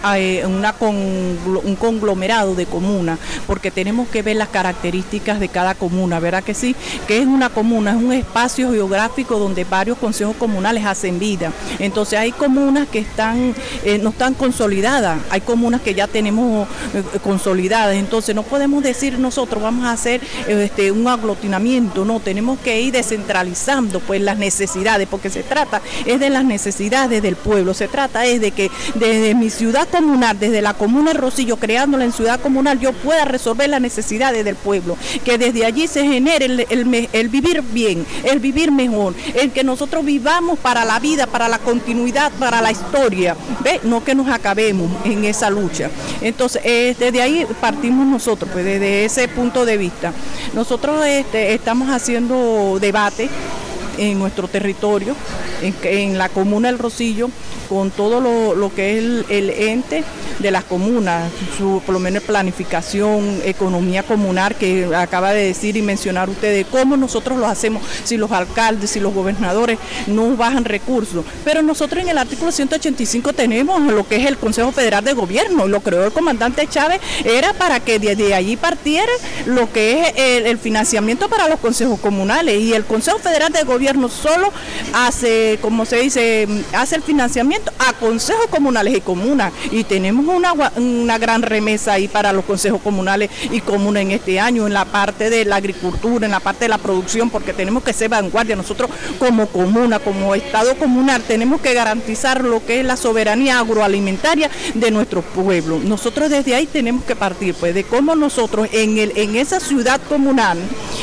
un conglomerado de comunas, porque tenemos que ver las características de cada comuna, ¿verdad que sí? Que es una comuna, es un espacio geográfico donde varios consejos comunales hacen vida. Entonces hay comunas que no están consolidadas, hay comunas que ya tenemos consolidadas, entonces no podemos decir nosotros vamos a hacer un aglutinamiento, no, tenemos que ir descentralizando pues las necesidades, porque se trata es de las necesidades del pueblo, se trata es de que desde mi ciudad comunal, desde la comuna de Rosillo, creándola en ciudad comunal, yo pueda resolver las necesidades del pueblo, que desde allí se genere el vivir bien, el vivir mejor, el que nosotros vivamos para la vida, para la continuidad, para la historia, ¿ve? No que nos acabemos en esa lucha. Entonces, desde ahí partimos nosotros, pues desde ese punto de vista. Nosotros estamos haciendo debate en nuestro territorio, en la comuna del Rosillo, con todo lo que es el ente de las comunas, por lo menos planificación, economía comunal, que acaba de decir y mencionar ustedes, cómo nosotros lo hacemos si los alcaldes, si los gobernadores no bajan recursos. Pero nosotros en el artículo 185 tenemos lo que es el Consejo Federal de Gobierno, y lo creó el comandante Chávez, era para que desde allí partiera lo que es el financiamiento para los consejos comunales, y el Consejo Federal de Gobierno solo hace, como se dice, hace el financiamiento a consejos comunales y comunas, y tenemos una gran remesa ahí para los consejos comunales y comunas en este año, en la parte de la agricultura, en la parte de la producción, porque tenemos que ser vanguardia. Nosotros como comuna, como Estado comunal, tenemos que garantizar lo que es la soberanía agroalimentaria de nuestro pueblo. Nosotros desde ahí tenemos que partir, pues, de cómo nosotros en esa ciudad comunal,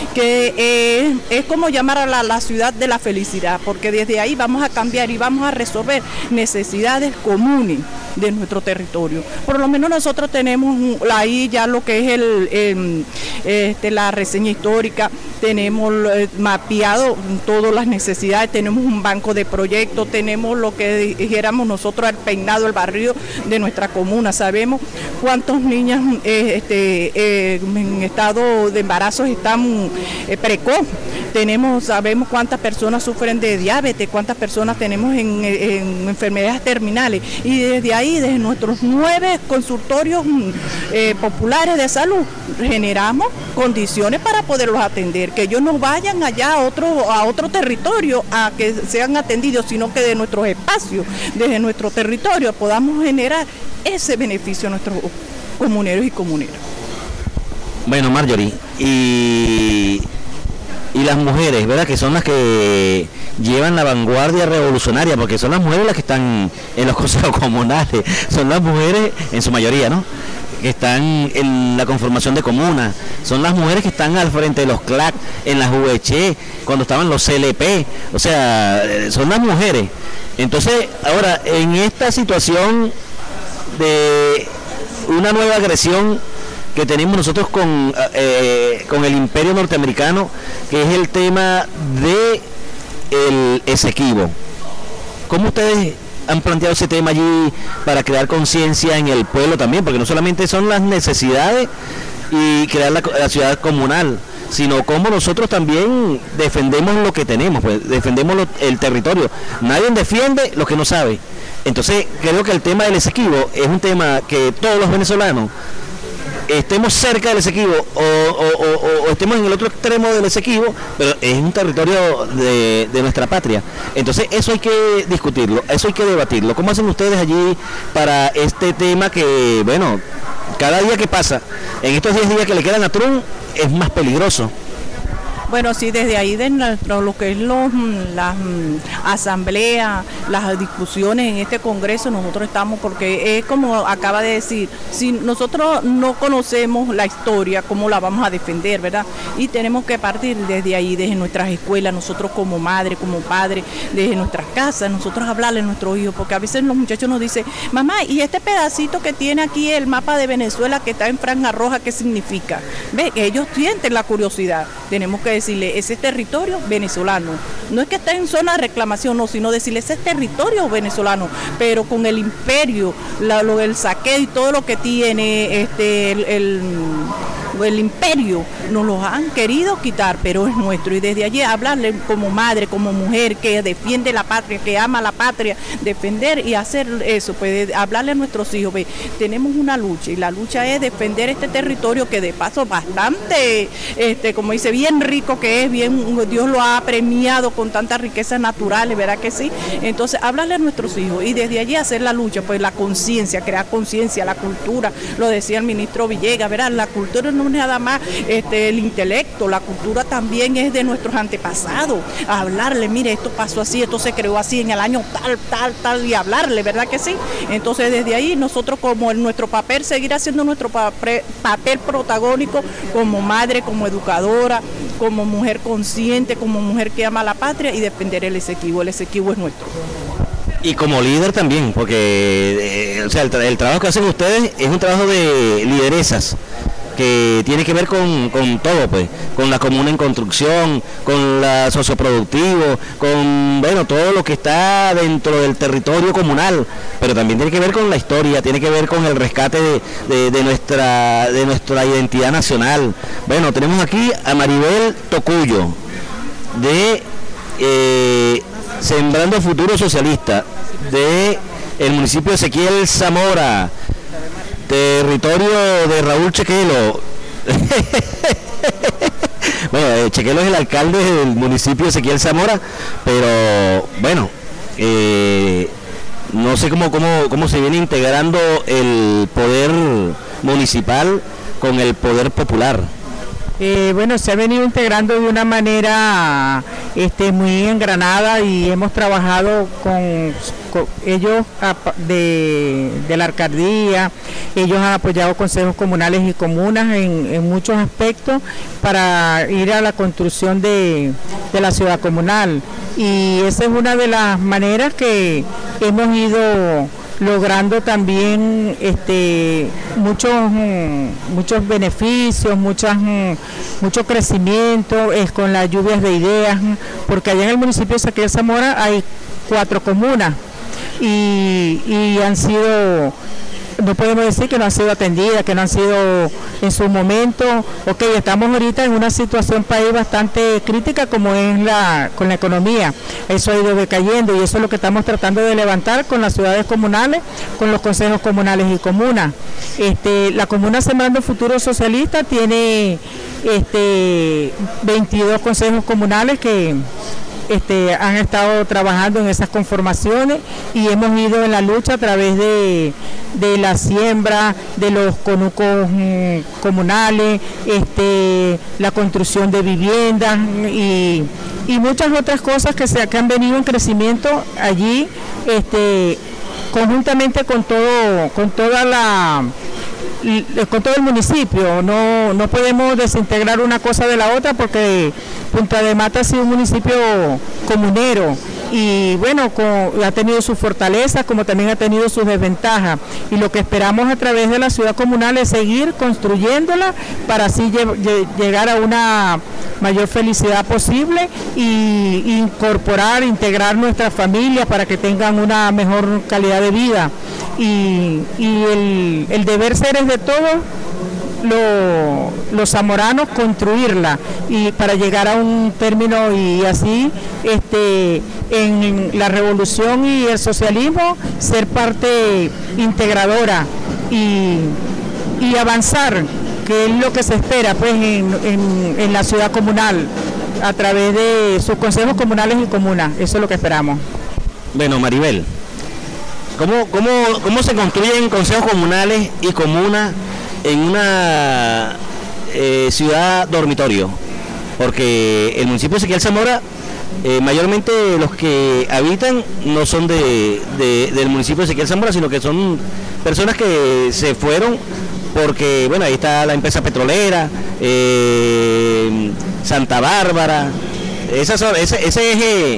que es como llamar a la ciudad de la felicidad, porque desde ahí vamos a cambiar y vamos a resolver necesidades comunes de nuestro territorio. Por lo menos nosotros tenemos ahí ya lo que es la reseña histórica, tenemos mapeado todas las necesidades, tenemos un banco de proyectos, tenemos lo que dijéramos nosotros, el peinado, el barrio de nuestra comuna, sabemos cuántas niñas en estado de embarazo están precoz, sabemos cuántas personas sufren de diabetes, cuántas personas tenemos en enfermedades terminales, y desde ahí, desde nuestros 9 consultorios populares de salud, generamos condiciones para poderlos atender, que ellos no vayan allá a otro territorio a que sean atendidos, sino que de nuestros espacios, desde nuestro territorio, podamos generar ese beneficio a nuestros comuneros y comuneras. Bueno, Marjorie, y y las mujeres, ¿verdad? Que son las que llevan la vanguardia revolucionaria, porque son las mujeres las que están en los consejos comunales, son las mujeres en su mayoría, ¿no?, que están en la conformación de comunas, son las mujeres que están al frente de los CLAC, en las VH, cuando estaban los CLP, o sea, son las mujeres. Entonces, ahora, en esta situación de una nueva agresión que tenemos nosotros con el imperio norteamericano, que es el tema de el Esequibo, ¿cómo ustedes han planteado ese tema allí para crear conciencia en el pueblo también? Porque no solamente son las necesidades y crear la ciudad comunal, sino cómo nosotros también defendemos lo que tenemos, pues defendemos el territorio. Nadie defiende lo que no sabe. Entonces creo que el tema del Esequibo es un tema que todos los venezolanos, estemos cerca del Esequibo o estemos en el otro extremo del Esequibo, pero es un territorio de nuestra patria. Entonces eso hay que discutirlo, eso hay que debatirlo. ¿Cómo hacen ustedes allí para este tema que, bueno, cada día que pasa, en estos 10 días que le quedan a Trump, es más peligroso? Bueno, sí, desde ahí de lo que es las asambleas, las discusiones en este Congreso, nosotros estamos, porque es como acaba de decir, si nosotros no conocemos la historia, ¿cómo la vamos a defender, verdad? Y tenemos que partir desde ahí, desde nuestras escuelas, nosotros como madre, como padre, desde nuestras casas, nosotros hablarle a nuestros hijos, porque a veces los muchachos nos dicen, mamá, ¿y este pedacito que tiene aquí el mapa de Venezuela que está en franja roja, qué significa? Ve, ellos sienten la curiosidad, tenemos que decirle, ese territorio venezolano, no es que esté en zona de reclamación, no, sino decirle, ese territorio venezolano, pero con el imperio, el saqueo y todo lo que tiene el imperio, nos los han querido quitar, pero es nuestro, y desde allí hablarle como madre, como mujer que defiende la patria, que ama la patria, defender y hacer eso, pues hablarle a nuestros hijos, ve, tenemos una lucha, y la lucha es defender este territorio que de paso bastante, como dice, bien rico que es, bien, Dios lo ha premiado con tantas riquezas naturales, ¿verdad que sí? Entonces, hablarle a nuestros hijos y desde allí hacer la lucha, pues la conciencia, crear conciencia, la cultura, lo decía el ministro Villegas, ¿verdad? La cultura no es nada más el intelecto, la cultura también es de nuestros antepasados, hablarle, mire, esto pasó así, esto se creó así en el año tal, y hablarle, ¿verdad que sí? Entonces, desde ahí, nosotros como en nuestro papel, seguir haciendo nuestro papel protagónico como madre, como educadora, como mujer consciente, como mujer que ama la patria y defender el Esequibo es nuestro. Y como líder también, porque o sea, el trabajo que hacen ustedes es un trabajo de lideresas, que tiene que ver con todo, pues, con la comuna en construcción, con la socioproductivo, con, bueno, todo lo que está dentro del territorio comunal, pero también tiene que ver con la historia, tiene que ver con el rescate de nuestra identidad nacional. Bueno, tenemos aquí a Maribel Tocuyo, de Sembrando Futuro Socialista, de el municipio de Ezequiel Zamora, territorio de Raúl Chequelo. Bueno, Chequelo es el alcalde del municipio de Ezequiel Zamora, pero bueno, no sé cómo se viene integrando el poder municipal con el poder popular. Bueno, se ha venido integrando de una manera muy engranada y hemos trabajado con ellos de la alcaldía, ellos han apoyado consejos comunales y comunas en muchos aspectos para ir a la construcción de la ciudad comunal, y esa es una de las maneras que hemos ido logrando también muchos beneficios, mucho crecimiento con las lluvias de ideas, porque allá en el municipio de Ezequiel Zamora hay 4 comunas y han sido, no podemos decir que no han sido atendidas, que no han sido en su momento. Ok, estamos ahorita en una situación país bastante crítica como es con la economía, eso ha ido decayendo y eso es lo que estamos tratando de levantar con las ciudades comunales, con los consejos comunales y comunas. La comuna Sembrando Futuro Socialista tiene 22 consejos comunales que han estado trabajando en esas conformaciones y hemos ido en la lucha a través de la siembra, de los conucos comunales, la construcción de viviendas y muchas otras cosas que han venido en crecimiento allí, conjuntamente con todo el municipio. No podemos desintegrar una cosa de la otra porque Punta de Mata ha sido un municipio comunero y bueno, ha tenido sus fortalezas como también ha tenido sus desventajas, y lo que esperamos a través de la ciudad comunal es seguir construyéndola para así llegar a una mayor felicidad posible y integrar nuestras familias para que tengan una mejor calidad de vida, y el deber ser es de todos los zamoranos construirla y para llegar a un término y así en la revolución y el socialismo ser parte integradora y avanzar, que es lo que se espera pues en la ciudad comunal a través de sus consejos comunales y comunas. Eso es lo que esperamos. Bueno, Maribel, ¿cómo se construyen consejos comunales y comunas en una ciudad dormitorio? Porque el municipio de Ezequiel Zamora, mayormente los que habitan no son del municipio de Ezequiel Zamora, sino que son personas que se fueron porque, bueno, ahí está la empresa petrolera, Santa Bárbara, ese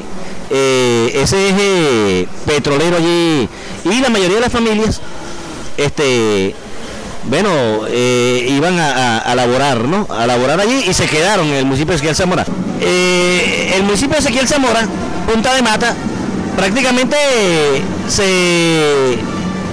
eje petrolero allí, y la mayoría de las familias iban a laborar, ¿no? A laborar allí y se quedaron en el municipio de Ezequiel Zamora. El municipio de Ezequiel Zamora, Punta de Mata, prácticamente se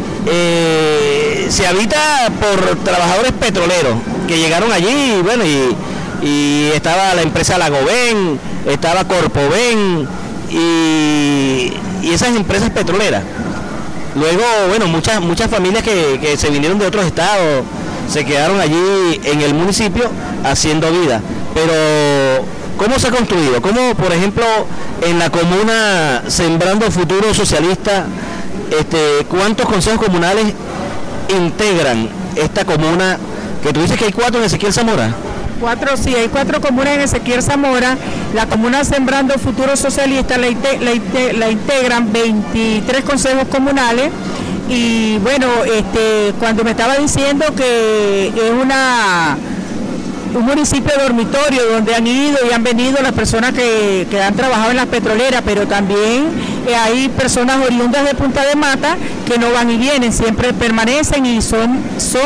habita por trabajadores petroleros que llegaron allí, y bueno, y estaba la empresa Lagoven, estaba Corpoven y esas empresas petroleras. Luego, bueno, muchas familias que se vinieron de otros estados se quedaron allí en el municipio haciendo vida. Pero, ¿cómo se ha construido? ¿Cómo, por ejemplo, en la comuna Sembrando Futuro Socialista, cuántos consejos comunales integran esta comuna? Que tú dices que hay 4 en Ezequiel Zamora. 4, sí, hay 4 comunas en Ezequiel Zamora. La comuna Sembrando Futuro Socialista la integran 23 consejos comunales. Y bueno, cuando me estaba diciendo que es un municipio dormitorio donde han ido y han venido las personas que han trabajado en las petroleras, pero también hay personas oriundas de Punta de Mata que no van y vienen, siempre permanecen, y somos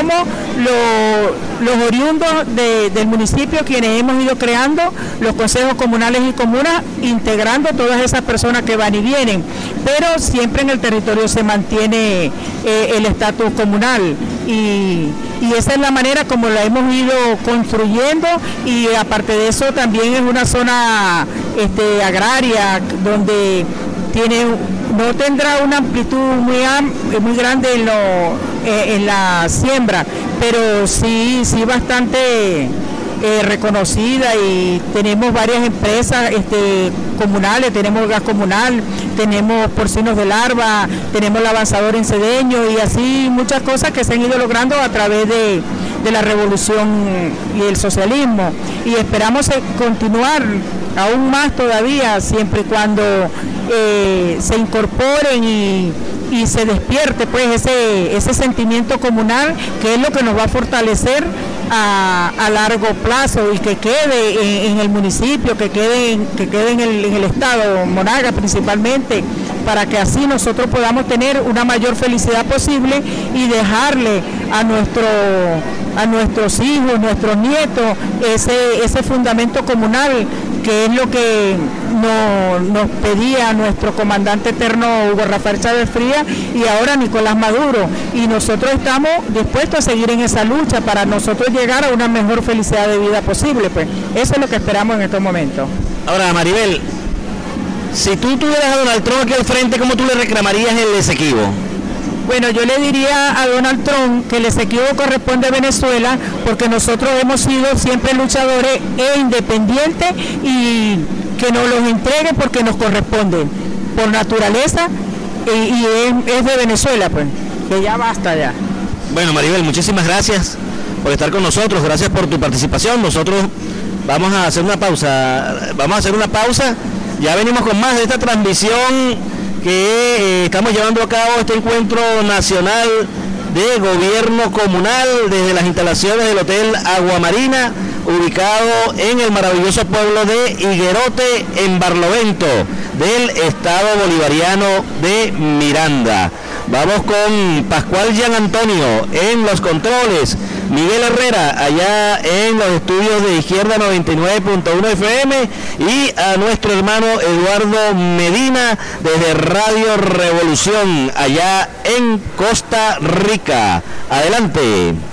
los oriundos del municipio quienes hemos ido creando los consejos comunales y comunas, integrando todas esas personas que van y vienen, pero siempre en el territorio se mantiene el estatus comunal, y esa es la manera como la hemos ido construyendo. Y aparte de eso también es una zona agraria donde no tendrá una amplitud muy grande en la siembra, pero sí bastante reconocida, y tenemos varias empresas comunales, tenemos gas comunal, tenemos porcinos de larva, tenemos el avanzador en Cedeño, y así muchas cosas que se han ido logrando a través de la revolución y el socialismo, y esperamos continuar aún más todavía, siempre y cuando se incorporen y se despierte pues ese sentimiento comunal, que es lo que nos va a fortalecer a largo plazo, y que quede en el municipio, que quede en el estado Monagas principalmente, para que así nosotros podamos tener una mayor felicidad posible y dejarle a nuestros hijos, nuestros nietos, ese fundamento comunal, que es lo que nos pedía nuestro comandante eterno Hugo Rafael Chávez Frías y ahora Nicolás Maduro, y nosotros estamos dispuestos a seguir en esa lucha para nosotros llegar a una mejor felicidad de vida posible. Pues eso es lo que esperamos en estos momentos. Ahora, Maribel, si tú tuvieras a Donald Trump aquí al frente, ¿cómo tú le reclamarías el Esequibo? Bueno, yo le diría a Donald Trump que el Esequibo corresponde a Venezuela, porque nosotros hemos sido siempre luchadores e independientes, y que nos los entregue porque nos corresponde por naturaleza, y es de Venezuela, pues, que ya basta ya. Bueno, Maribel, muchísimas gracias por estar con nosotros, gracias por tu participación. Nosotros vamos a hacer una pausa, ya venimos con más de esta transmisión que estamos llevando a cabo, este encuentro nacional de gobierno comunal desde las instalaciones del Hotel Aguamarina, ubicado en el maravilloso pueblo de Higuerote, en Barlovento, del estado bolivariano de Miranda. Vamos con Pascual Gian Antonio en los controles, Miguel Herrera allá en los estudios de Izquierda 99.1 FM y a nuestro hermano Eduardo Medina desde Radio Revolución allá en Costa Rica. Adelante.